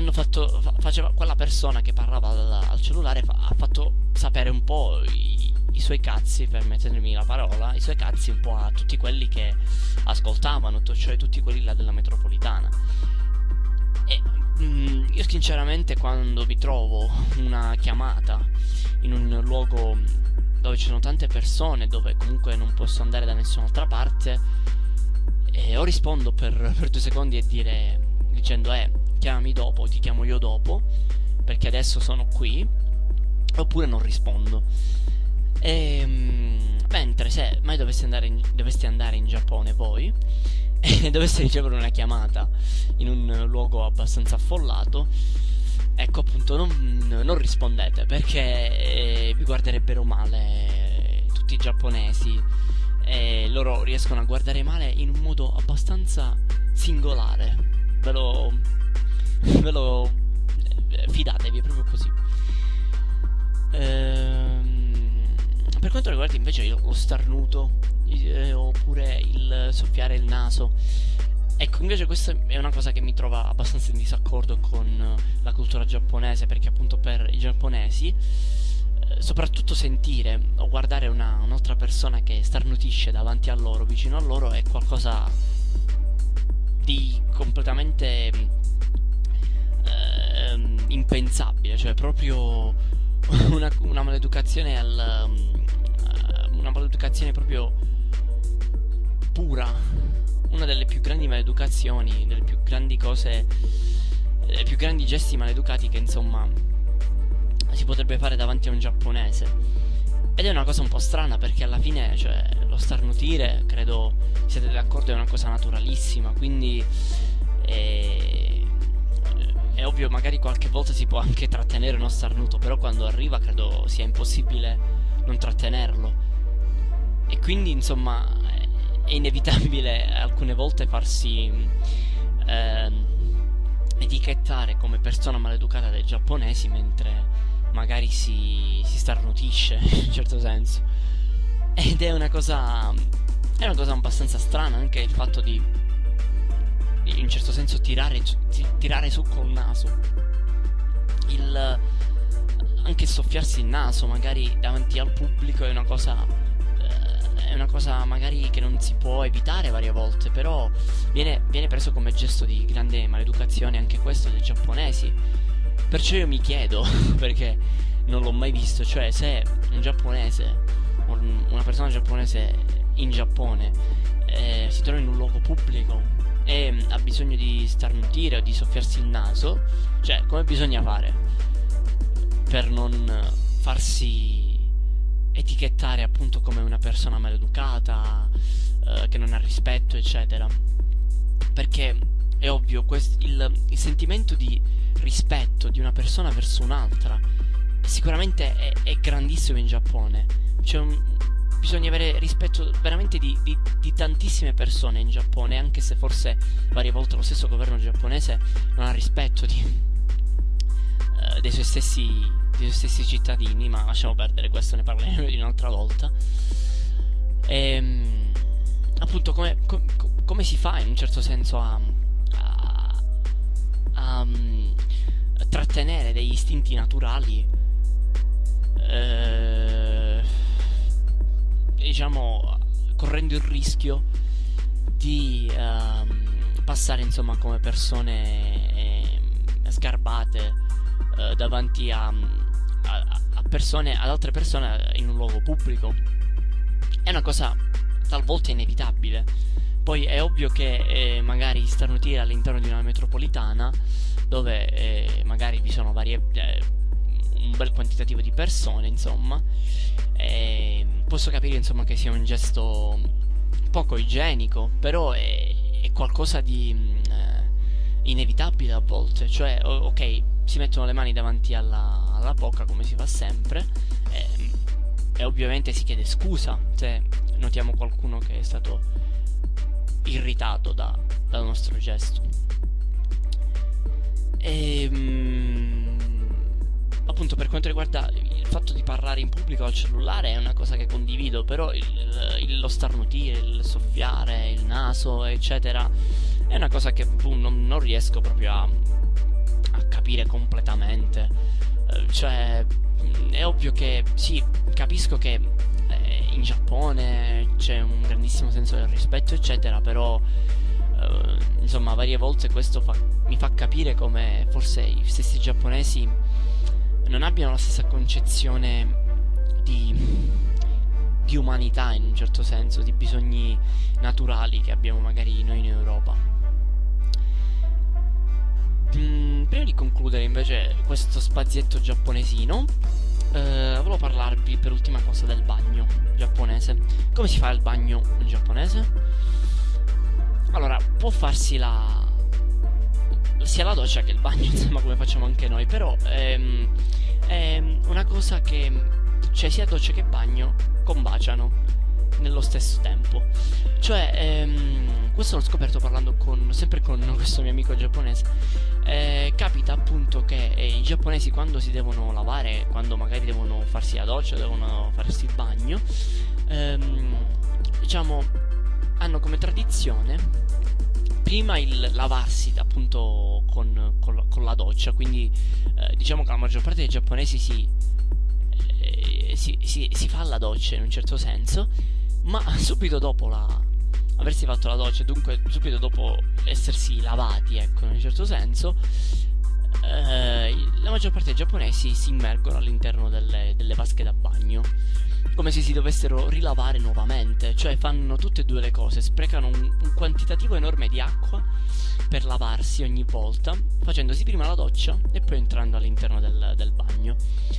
faceva quella persona che parlava al cellulare, ha fatto sapere un po' i i suoi cazzi, permettetemi la parola, i suoi cazzi un po' a tutti quelli che ascoltavano, cioè tutti quelli là della metropolitana. E io sinceramente, quando mi trovo una chiamata in un luogo dove ci sono tante persone, dove comunque non posso andare da nessun'altra parte, o rispondo per 2 secondi dicendo chiamami dopo, ti chiamo io dopo, perché adesso sono qui, oppure non rispondo. Mentre se mai doveste andare in Giappone voi e doveste ricevere una chiamata in un luogo abbastanza affollato, ecco appunto non rispondete, perché vi guarderebbero male tutti i giapponesi, e loro riescono a guardare male in un modo abbastanza singolare. Ve lo fidatevi, è proprio così. Per quanto riguarda invece lo starnuto, oppure il soffiare il naso, ecco, invece questa è una cosa che mi trova abbastanza in disaccordo con la cultura giapponese, perché appunto per i giapponesi, soprattutto sentire o guardare un'altra persona che starnutisce davanti a loro, vicino a loro, è qualcosa di completamente impensabile, cioè proprio una maleducazione una maleducazione proprio pura, una delle più grandi maleducazioni, delle più grandi cose, dei più grandi gesti maleducati che insomma si potrebbe fare davanti a un giapponese. Ed è una cosa un po' strana, perché alla fine, cioè, lo starnutire, credo siete d'accordo, è una cosa naturalissima, quindi è ovvio, magari qualche volta si può anche trattenere uno starnuto, però quando arriva credo sia impossibile non trattenerlo. E quindi insomma è inevitabile alcune volte farsi etichettare come persona maleducata dai giapponesi, mentre magari si starnutisce in un certo senso. Ed è una cosa abbastanza strana anche il fatto di, in un certo senso, tirare su col naso, anche soffiarsi il naso magari davanti al pubblico è una cosa magari che non si può evitare varie volte, però viene preso come gesto di grande maleducazione anche questo dei giapponesi. Perciò io mi chiedo, perché non l'ho mai visto, cioè se un giapponese, una persona giapponese in Giappone si trova in un luogo pubblico e ha bisogno di starnutire o di soffiarsi il naso, cioè come bisogna fare per non farsi etichettare appunto come una persona maleducata, che non ha rispetto, eccetera. Perché è ovvio, il sentimento di rispetto di una persona verso un'altra sicuramente è grandissimo in Giappone. Bisogna avere rispetto veramente di tantissime persone in Giappone, anche se forse varie volte lo stesso governo giapponese non ha rispetto dei suoi stessi cittadini, ma lasciamo perdere, questo ne parleremo di un'altra volta. Appunto, come si fa in un certo senso a trattenere degli istinti naturali, diciamo, correndo il rischio di passare insomma come persone sgarbate davanti a persone, ad altre persone in un luogo pubblico. È una cosa talvolta inevitabile. Poi è ovvio che magari starnutire all'interno di una metropolitana dove magari vi sono un bel quantitativo di persone, insomma, posso capire insomma che sia un gesto poco igienico, però è qualcosa di inevitabile a volte. Cioè, ok, si mettono le mani davanti alla bocca come si fa sempre, e ovviamente si chiede scusa se notiamo qualcuno che è stato irritato dal nostro gesto. Appunto, per quanto riguarda il fatto di parlare in pubblico al cellulare, è una cosa che condivido, però lo starnutire, il soffiare il naso, eccetera, è una cosa che non riesco proprio a capire completamente. Cioè, è ovvio che sì, capisco che in Giappone c'è un grandissimo senso del rispetto, eccetera, però insomma varie volte questo mi fa capire come forse i stessi giapponesi non abbiano la stessa concezione di umanità, in un certo senso, di bisogni naturali che abbiamo magari noi in Europa. Prima di concludere invece questo spazietto giapponesino, volevo parlarvi per ultima cosa del bagno giapponese. Come si fa il bagno in giapponese? Allora, può farsi sia la doccia che il bagno, insomma, come facciamo anche noi, però è una cosa che, cioè, sia doccia che bagno combaciano nello stesso tempo. Cioè, questo l'ho scoperto parlando sempre con questo mio amico giapponese. Capita appunto che i giapponesi, quando si devono lavare, quando magari devono farsi la doccia, devono farsi il bagno, diciamo, hanno come tradizione prima il lavarsi appunto con la doccia. Quindi diciamo che la maggior parte dei giapponesi si fa la doccia in un certo senso, ma subito dopo aversi fatto la doccia, dunque subito dopo essersi lavati, ecco, in un certo senso, la maggior parte dei giapponesi si immergono all'interno delle vasche da bagno, come se si dovessero rilavare nuovamente. Cioè fanno tutte e due le cose, sprecano un quantitativo enorme di acqua per lavarsi ogni volta, facendosi prima la doccia e poi entrando all'interno del bagno.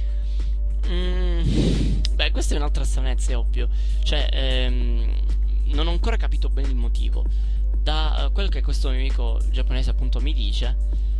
Beh, questa è un'altra stranezza, è ovvio. Cioè, non ho ancora capito bene il motivo. Da quello che questo mio amico giapponese appunto mi dice,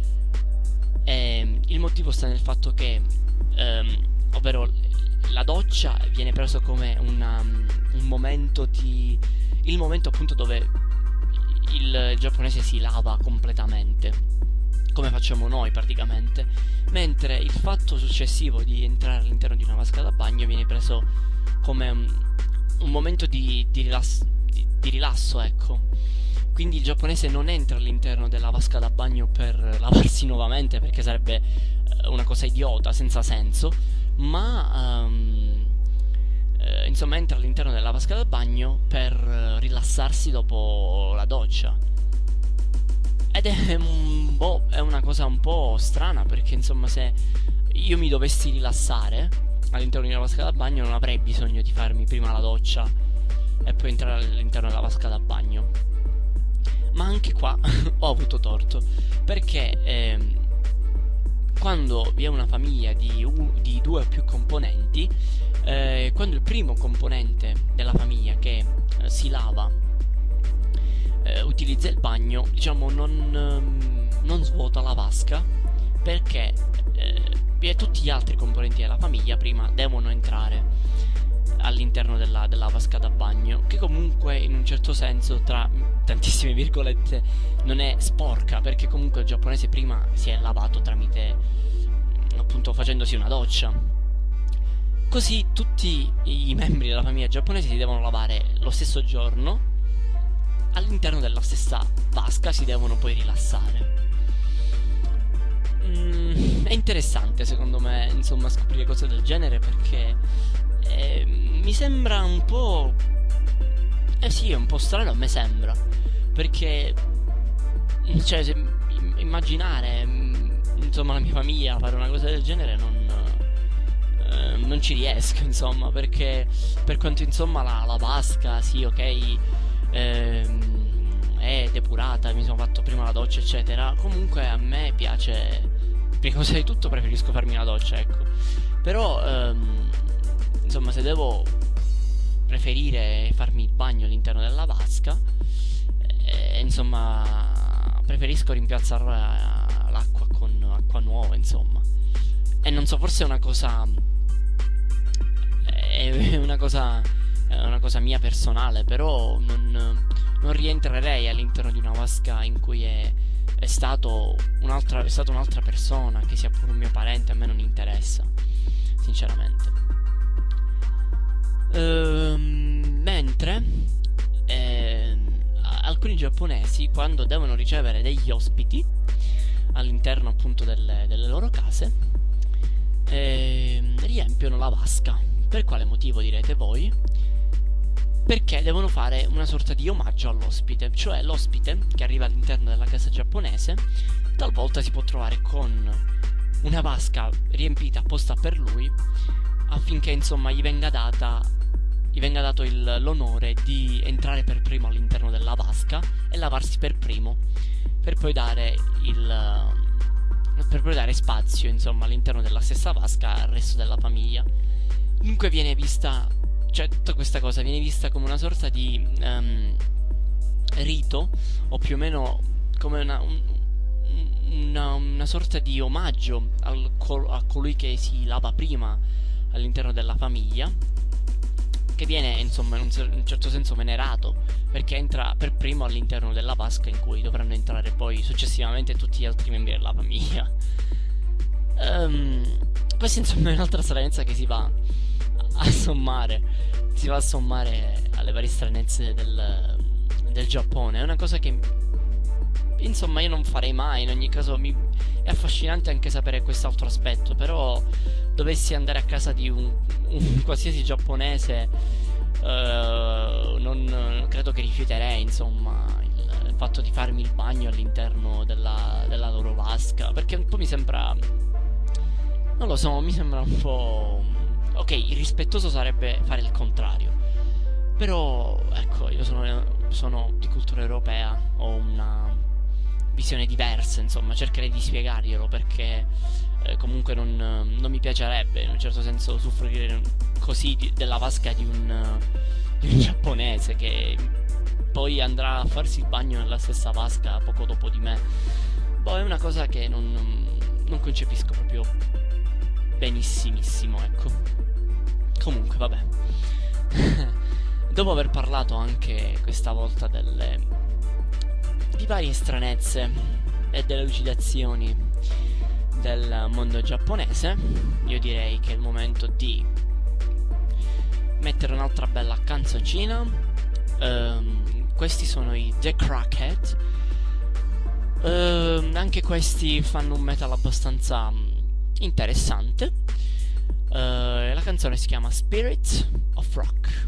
il motivo sta nel fatto che, ovvero, la doccia viene preso come un momento il momento appunto dove il giapponese si lava completamente, come facciamo noi praticamente, mentre il fatto successivo di entrare all'interno di una vasca da bagno viene preso come un momento di rilasso, ecco. Quindi il giapponese non entra all'interno della vasca da bagno per lavarsi nuovamente, perché sarebbe una cosa idiota, senza senso, ma insomma entra all'interno della vasca da bagno per rilassarsi dopo la doccia. Ed è una cosa un po' strana, perché insomma, se io mi dovessi rilassare all'interno di una vasca da bagno, non avrei bisogno di farmi prima la doccia e poi entrare all'interno della vasca da bagno. Ma anche qua ho avuto torto, perché quando vi è una famiglia di due o più componenti, quando il primo componente della famiglia che si lava utilizza il bagno, diciamo, non svuota la vasca, perché tutti gli altri componenti della famiglia prima devono entrare all'interno della vasca da bagno, che comunque in un certo senso, tra tantissime virgolette, non è sporca, perché comunque il giapponese prima si è lavato tramite, appunto, facendosi una doccia. Così tutti i membri della famiglia giapponese si devono lavare lo stesso giorno all'interno della stessa vasca, si devono poi rilassare. È interessante secondo me, insomma, scoprire cose del genere, perché mi sembra un po', sì, è un po' strano, a me sembra, perché, cioè, immaginare, insomma, la mia famiglia fare una cosa del genere non ci riesco, insomma, perché per quanto, insomma, la vasca, sì, ok, è depurata, mi sono fatto prima la doccia, eccetera, comunque a me piace, prima cosa di tutto preferisco farmi la doccia, ecco. Però insomma, se devo preferire farmi il bagno all'interno della vasca, insomma, preferisco rimpiazzare l'acqua con acqua nuova, insomma. E non so, forse è una cosa mia personale, però non rientrerei all'interno di una vasca in cui è stata un'altra persona, che sia pure un mio parente. A me non interessa, sinceramente. Mentre alcuni giapponesi, quando devono ricevere degli ospiti all'interno appunto delle loro case, riempiono la vasca. Per quale motivo, direte voi? perché devono fare una sorta di omaggio all'ospite, cioè l'ospite che arriva all'interno della casa giapponese talvolta si può trovare con una vasca riempita apposta per lui, affinché insomma gli venga dato l'onore di entrare per primo all'interno della vasca e lavarsi per primo, per poi dare per poi dare spazio insomma all'interno della stessa vasca al resto della famiglia. Dunque viene vista, cioè tutta questa cosa viene vista come una sorta di rito, o più o meno come una sorta di omaggio a colui che si lava prima all'interno della famiglia, che viene insomma in un certo senso venerato, perché entra per primo all'interno della vasca in cui dovranno entrare poi successivamente tutti gli altri membri della famiglia. Questa insomma è un'altra stranezza che si va a sommare alle varie stranezze del Giappone. È una cosa che insomma io non farei mai. In ogni caso è affascinante anche sapere quest'altro aspetto, però dovessi andare a casa di un qualsiasi giapponese, non credo che rifiuterei insomma il fatto di farmi il bagno all'interno della loro vasca, perché un po' mi sembra, non lo so, mi sembra un po'... Ok, irrispettoso sarebbe fare il contrario, però ecco, io sono di cultura europea, ho una visione diversa, insomma, cercherei di spiegarglielo, perché comunque non mi piacerebbe in un certo senso soffrire così della vasca di un giapponese che poi andrà a farsi il bagno nella stessa vasca poco dopo di me. Boh, è una cosa che non concepisco proprio benissimissimo, ecco. Comunque, vabbè. Dopo aver parlato anche questa volta di varie stranezze e delle lucidazioni del mondo giapponese, io direi che è il momento di mettere un'altra bella canzoncina. Questi sono i The Crackhead. Anche questi fanno un metal abbastanza interessante. La canzone si chiama Spirit of Rock.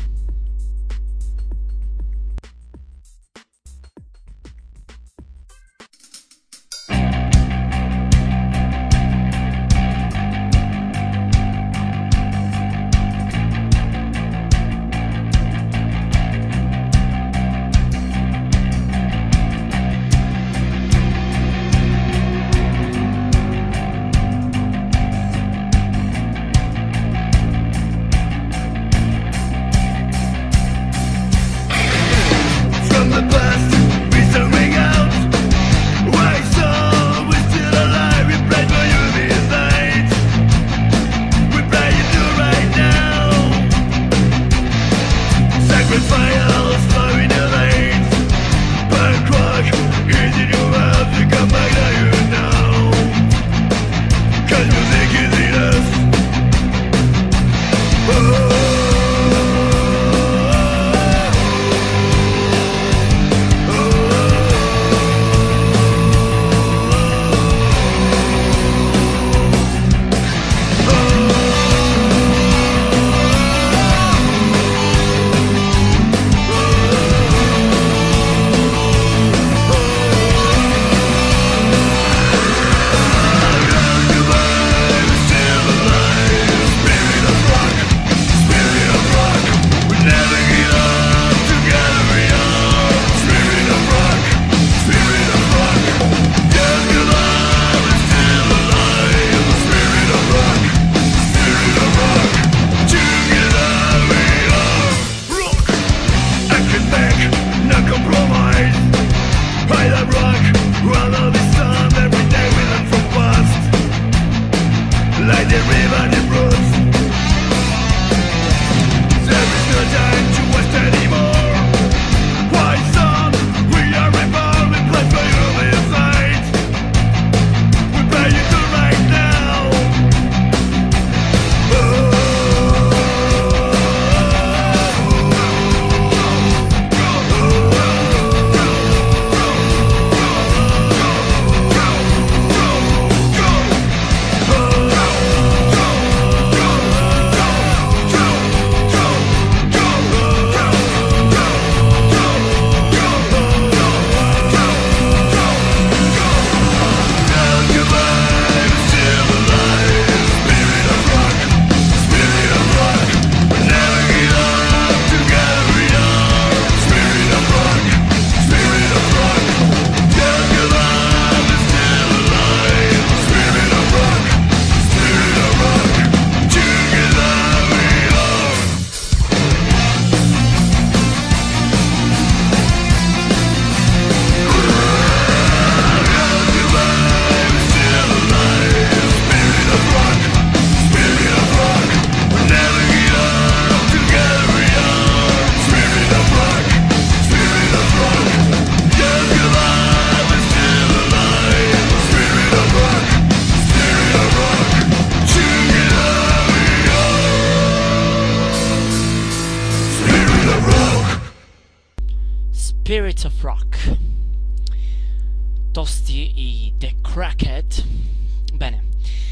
Spirits of Rock, tosti i The Crackhead. Bene,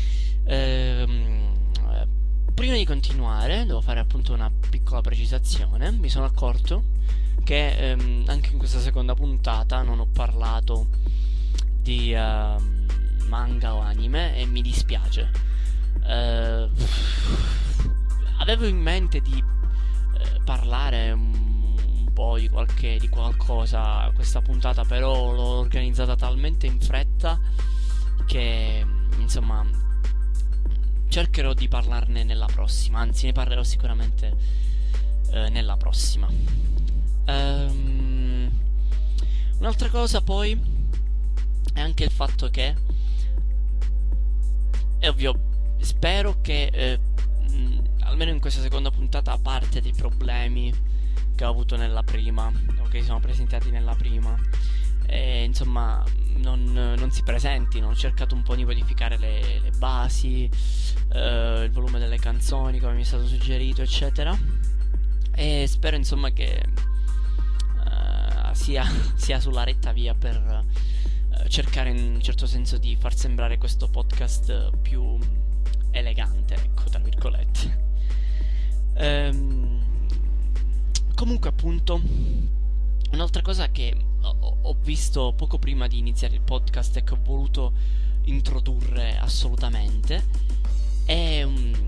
prima di continuare devo fare appunto una piccola precisazione. Mi sono accorto che anche in questa seconda puntata non ho parlato di manga o anime e mi dispiace. Avevo in mente di parlare un po' di qualcosa questa puntata, però l'ho organizzata talmente in fretta che insomma cercherò di parlarne nella prossima, anzi ne parlerò sicuramente nella prossima. Un'altra cosa poi è anche il fatto che è ovvio, spero che almeno in questa seconda puntata, a parte dei problemi che ho avuto nella prima, o che si sono presentati nella prima, insomma non si presentino. Ho cercato un po' di modificare le basi, il volume delle canzoni come mi è stato suggerito, eccetera, e spero insomma che sia sulla retta via per cercare in un certo senso di far sembrare questo podcast più elegante, ecco, tra virgolette. Comunque appunto, un'altra cosa che ho visto poco prima di iniziare il podcast e che ho voluto introdurre assolutamente è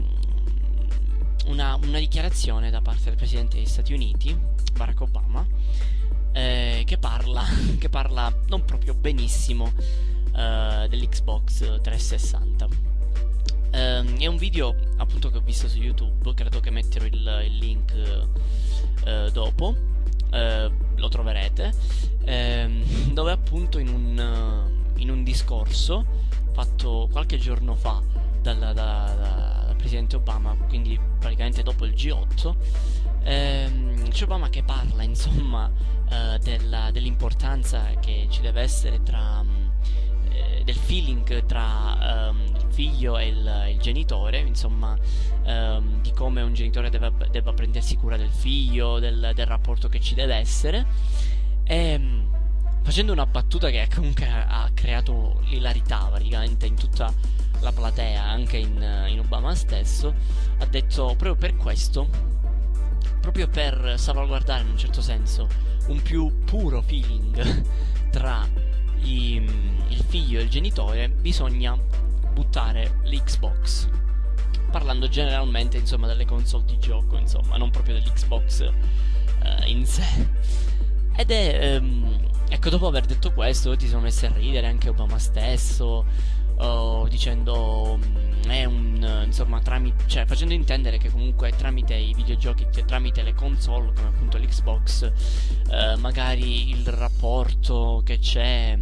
una dichiarazione da parte del presidente degli Stati Uniti, Barack Obama, che parla non proprio benissimo dell'Xbox 360. È un video appunto che ho visto su YouTube, credo che metterò il link dopo, lo troverete, dove appunto in un discorso fatto qualche giorno fa dal presidente Obama, quindi praticamente dopo il G8, c'è Obama che parla insomma dell'importanza che ci deve essere del feeling tra il figlio e il genitore, insomma, di come un genitore debba prendersi cura del figlio, del rapporto che ci deve essere, e facendo una battuta che comunque ha creato l'ilarità praticamente in tutta la platea, anche in Obama stesso. Ha detto proprio per questo, proprio per salvaguardare in un certo senso un più puro feeling tra il figlio e il genitore, bisogna buttare l'Xbox, parlando generalmente insomma delle console di gioco, insomma non proprio dell'Xbox in sé. Ed è ecco, dopo aver detto questo ti sono messi a ridere anche Obama stesso, dicendo insomma cioè facendo intendere che comunque tramite i videogiochi, tramite le console come appunto l'Xbox, magari il rapporto che c'è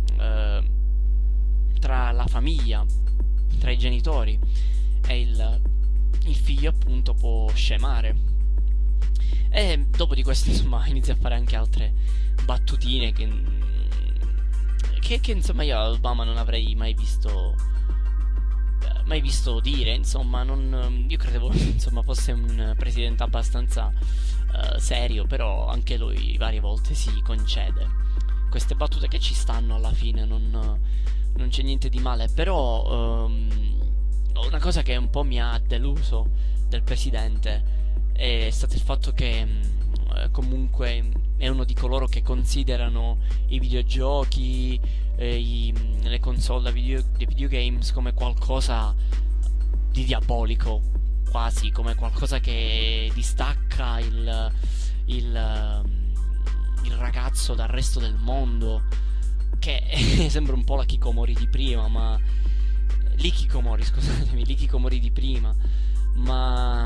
tra la famiglia, tra i genitori e il figlio appunto può scemare. E dopo di questo insomma inizia a fare anche altre battutine che insomma io a Obama non avrei mai visto dire, insomma io credevo insomma fosse un presidente abbastanza serio, però anche lui varie volte si concede queste battute che ci stanno alla fine, non c'è niente di male. Però una cosa che un po' mi ha deluso del presidente è stato il fatto che comunque è uno di coloro che considerano i videogiochi, le console dei videogames come qualcosa di diabolico, quasi come qualcosa che distacca il ragazzo dal resto del mondo, che sembra un po' la Kikomori di prima, ma l'Hikikomori, scusatemi, l'Hikikomori di prima, ma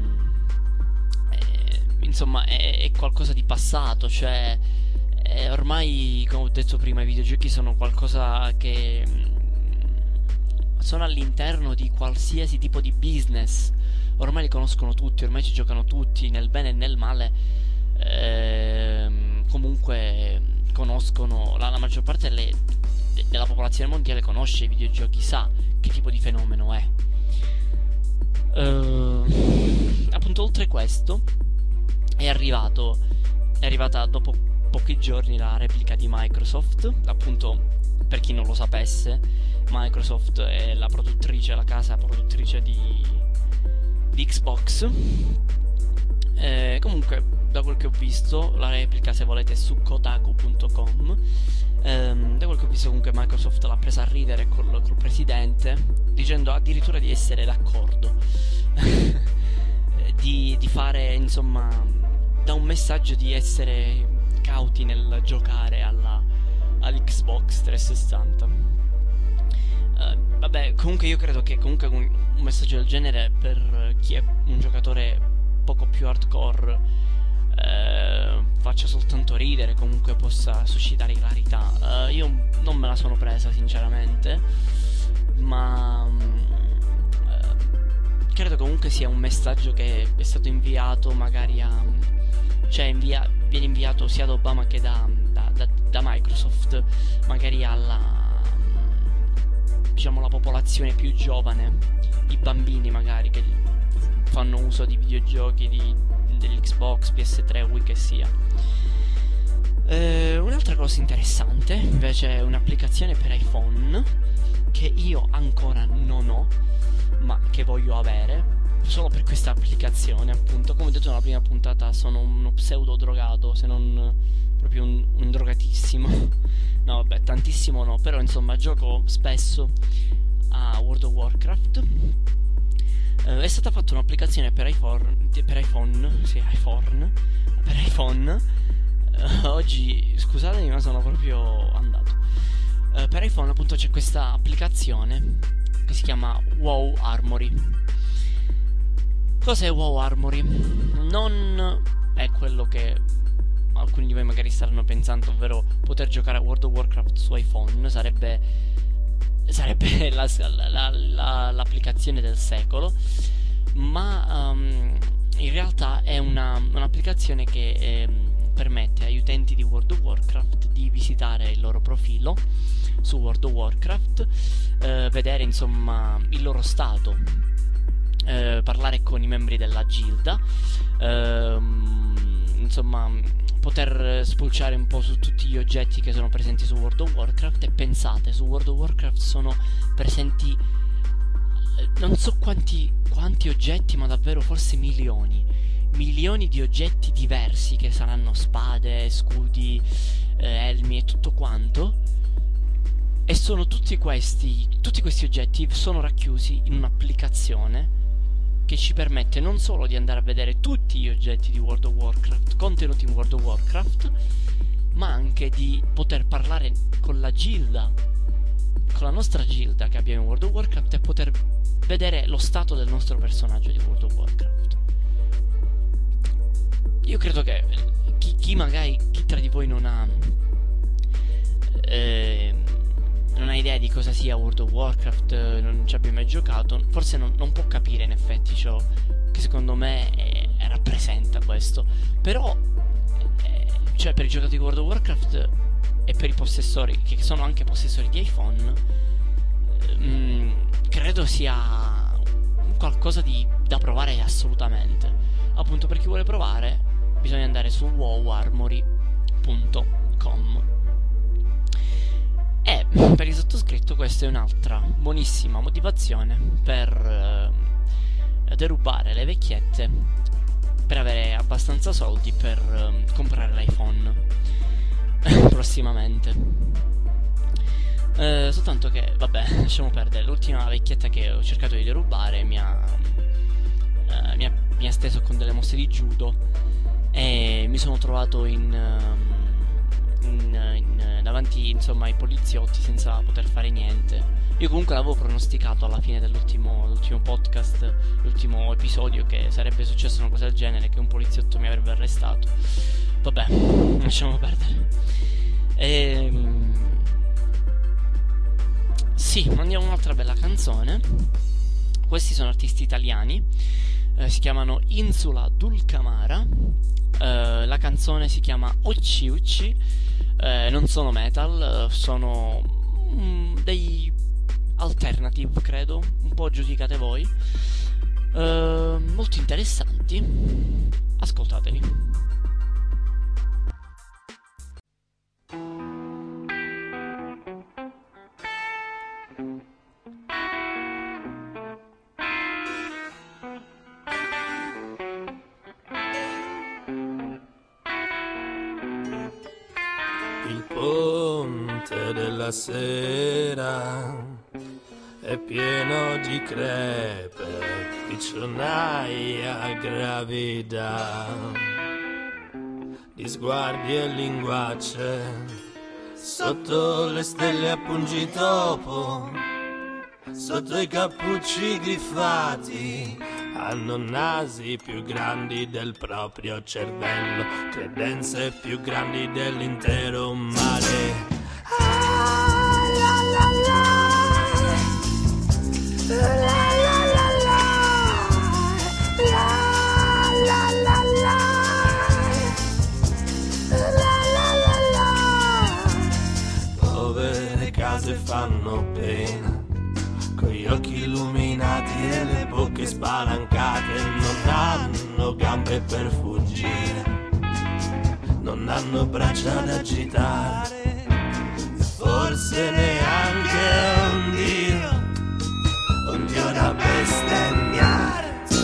insomma è qualcosa di passato, cioè ormai, come ho detto prima, i videogiochi sono qualcosa che sono all'interno di qualsiasi tipo di business, ormai li conoscono tutti, ormai ci giocano tutti, nel bene e nel male. Comunque conoscono, la maggior parte della popolazione mondiale conosce i videogiochi, sa che tipo di fenomeno è. Appunto, oltre questo è arrivata dopo pochi giorni la replica di Microsoft. Appunto, per chi non lo sapesse, Microsoft è la produttrice, la casa produttrice di Xbox. Comunque, da quel che ho visto, la replica, se volete, è su Kotaku.com. Da quel che ho visto, comunque Microsoft l'ha presa a ridere col presidente, dicendo addirittura di essere d'accordo di fare, insomma, da un messaggio di essere cauti nel giocare all'Xbox 360. Vabbè, comunque io credo che comunque un messaggio del genere, per chi è un giocatore poco più hardcore, faccia soltanto ridere, comunque possa suscitare hilarità. Io non me la sono presa sinceramente, ma credo comunque sia un messaggio che è stato inviato magari viene inviato sia da Obama che da Microsoft, magari diciamo, la popolazione più giovane, i bambini magari che fanno uso di videogiochi dell'Xbox, PS3, Wii che sia. Un'altra cosa interessante invece è un'applicazione per iPhone che io ancora non ho, ma che voglio avere solo per questa applicazione. Appunto, come ho detto nella prima puntata, sono uno pseudo drogato, se non proprio un drogatissimo. No, vabbè, tantissimo no, però insomma gioco spesso a World of Warcraft. È stata fatta un'applicazione per iPhone. Oggi, scusatemi, ma sono proprio andato. Per iPhone appunto c'è questa applicazione che si chiama WoW Armory. Cos'è WoW Armory? Non è quello che alcuni di voi magari staranno pensando, ovvero poter giocare a World of Warcraft su iPhone. Sarebbe l'applicazione del secolo, ma in realtà è un'applicazione che permette agli utenti di World of Warcraft di visitare il loro profilo su World of Warcraft, vedere insomma il loro stato, parlare con i membri della gilda, insomma poter spulciare un po' su tutti gli oggetti che sono presenti su World of Warcraft. E pensate, su World of Warcraft sono presenti non so quanti oggetti, ma davvero forse milioni di oggetti diversi, che saranno spade, scudi, elmi e tutto quanto. E sono tutti questi oggetti sono racchiusi in un'applicazione che ci permette non solo di andare a vedere tutti gli oggetti di World of Warcraft contenuti in World of Warcraft, ma anche di poter parlare con la gilda, con la nostra gilda che abbiamo in World of Warcraft, e poter vedere lo stato del nostro personaggio di World of Warcraft. Io credo che chi tra di voi non ha idea di cosa sia World of Warcraft, non ci abbia mai giocato, forse non può capire in effetti ciò che secondo me rappresenta questo. Però cioè, per i giocatori di World of Warcraft e per i possessori, che sono anche possessori di iPhone, credo sia qualcosa da provare assolutamente. Appunto, per chi vuole provare bisogna andare su wowarmory.com. E per il sottoscritto questa è un'altra buonissima motivazione per derubare le vecchiette, per avere abbastanza soldi per comprare l'iPhone prossimamente. Soltanto che, vabbè, lasciamo perdere. L'ultima vecchietta che ho cercato di derubare mi ha steso con delle mosse di judo, e mi sono trovato davanti insomma ai poliziotti senza poter fare niente. Io comunque l'avevo pronosticato alla fine dell'ultimo podcast, l'ultimo episodio, che sarebbe successa una cosa del genere, che un poliziotto mi avrebbe arrestato. Vabbè, lasciamo perdere. Sì, mandiamo un'altra bella canzone. Questi sono artisti italiani, si chiamano Insula Dulcamara. La canzone si chiama Ucci Ucci. Non sono metal, sono dei alternative, credo, un po' giudicate voi, molto interessanti. Ascoltateli. Il ponte della sera è pieno di crepe, piccionaia gravida, di sguardi e linguacce, sotto le stelle a pungitopo, sotto i cappucci griffati, hanno nasi più grandi del proprio cervello, credenze più grandi dell'intero mare. Povere case fanno pena, con gli occhi illuminati e le bocche spalancate, non hanno gambe per fuggire, non hanno braccia da agitare, forse neanche un dio da bestemmiare.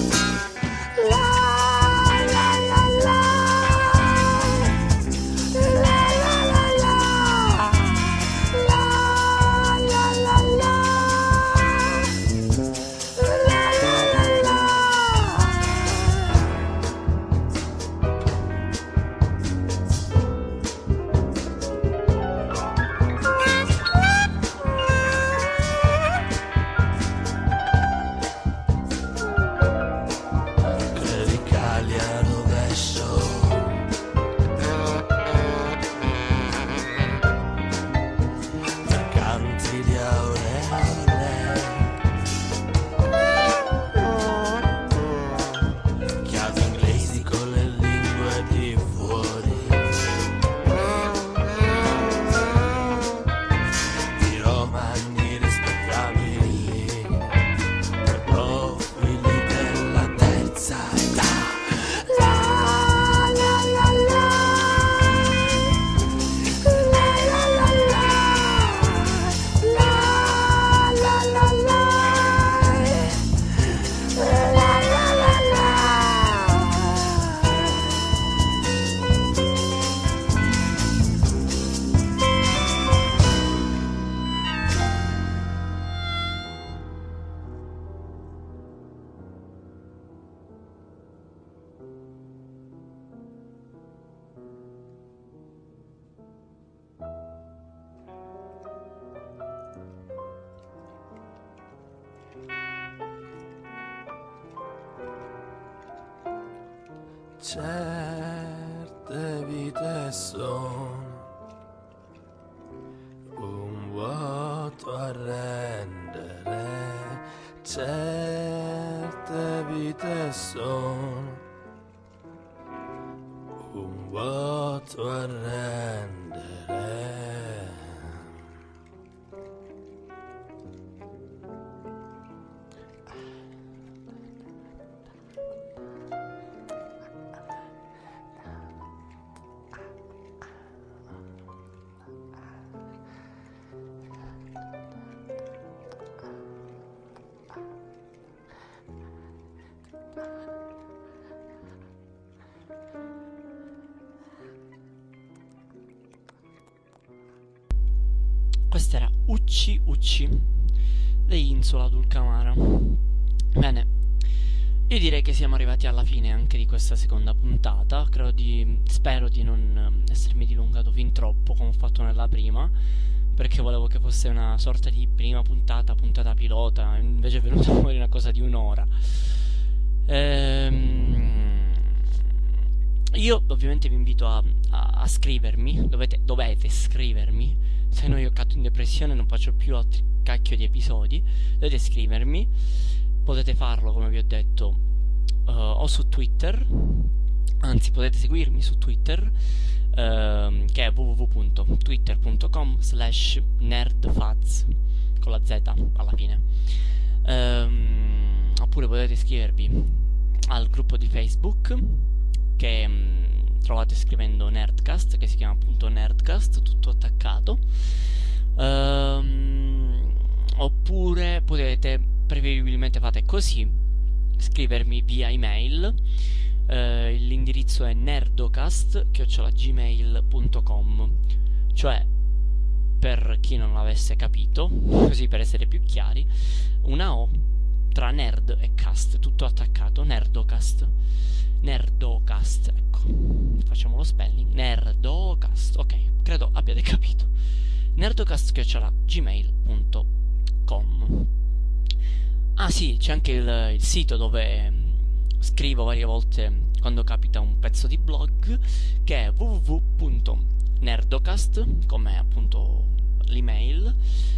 Certe vite sono un vuoto a rendere, certe vite sono un vuoto a rendere. Questa era Ucci Ucci degli Insula Dulcamara. Bene, io direi che siamo arrivati alla fine anche di questa seconda puntata. Spero di non essermi dilungato fin troppo come ho fatto nella prima, perché volevo che fosse una sorta di prima puntata pilota, invece è venuta fuori una cosa di un'ora. Io ovviamente vi invito a scrivermi, dovete scrivermi. Se no io caddo in depressione, non faccio più altri cacchio di episodi. Dovete scrivermi, potete farlo come vi ho detto o su Twitter, anzi potete seguirmi su Twitter, che è www.twitter.com/nerdfaz con la Z alla fine, oppure potete iscrivervi al gruppo di Facebook che trovate scrivendo Nerdcast, che si chiama appunto Nerdcast, tutto attaccato, oppure potete, preferibilmente fate così, scrivermi via email. L'indirizzo è nerdocast@gmail.com, cioè, per chi non l'avesse capito, così per essere più chiari, una O tra nerd e cast, tutto attaccato, nerdocast, ecco, facciamo lo spelling, nerdocast, ok, credo abbiate capito, nerdocast@gmail.com. Ah sì, c'è anche il sito dove scrivo varie volte quando capita un pezzo di blog, che è www.nerdocast, come appunto l'email,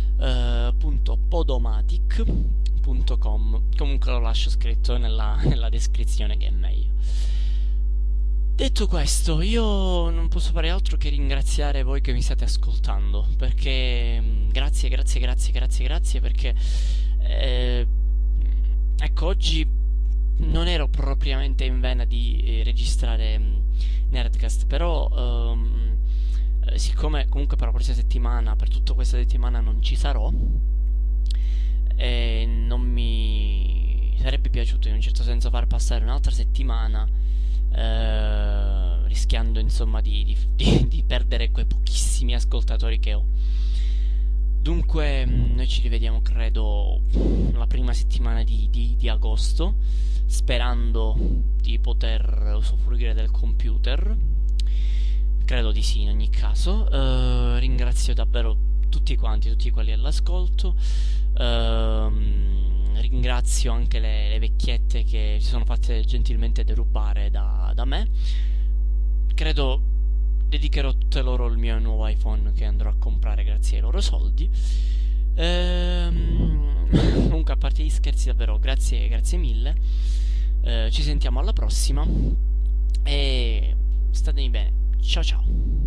.podomatic.com. Comunque lo lascio scritto nella descrizione, che è meglio. Detto questo, io non posso fare altro che ringraziare voi che mi state ascoltando, perché grazie, perché ecco, oggi non ero propriamente in vena di registrare Nerdcast, però siccome comunque per la prossima settimana, per tutta questa settimana non ci sarò, e non mi sarebbe piaciuto in un certo senso far passare un'altra settimana rischiando insomma di perdere quei pochissimi ascoltatori che ho. Dunque noi ci rivediamo credo la prima settimana di agosto, sperando di poter usufruire del computer. Credo di sì in ogni caso. Ringrazio davvero tutti quelli all'ascolto. Ringrazio anche le vecchiette che si sono fatte gentilmente derubare da me. Credo dedicherò tutte loro il mio nuovo iPhone che andrò a comprare grazie ai loro soldi. Comunque, a parte gli scherzi, davvero grazie mille. Ci sentiamo alla prossima e statemi bene. Ciao ciao.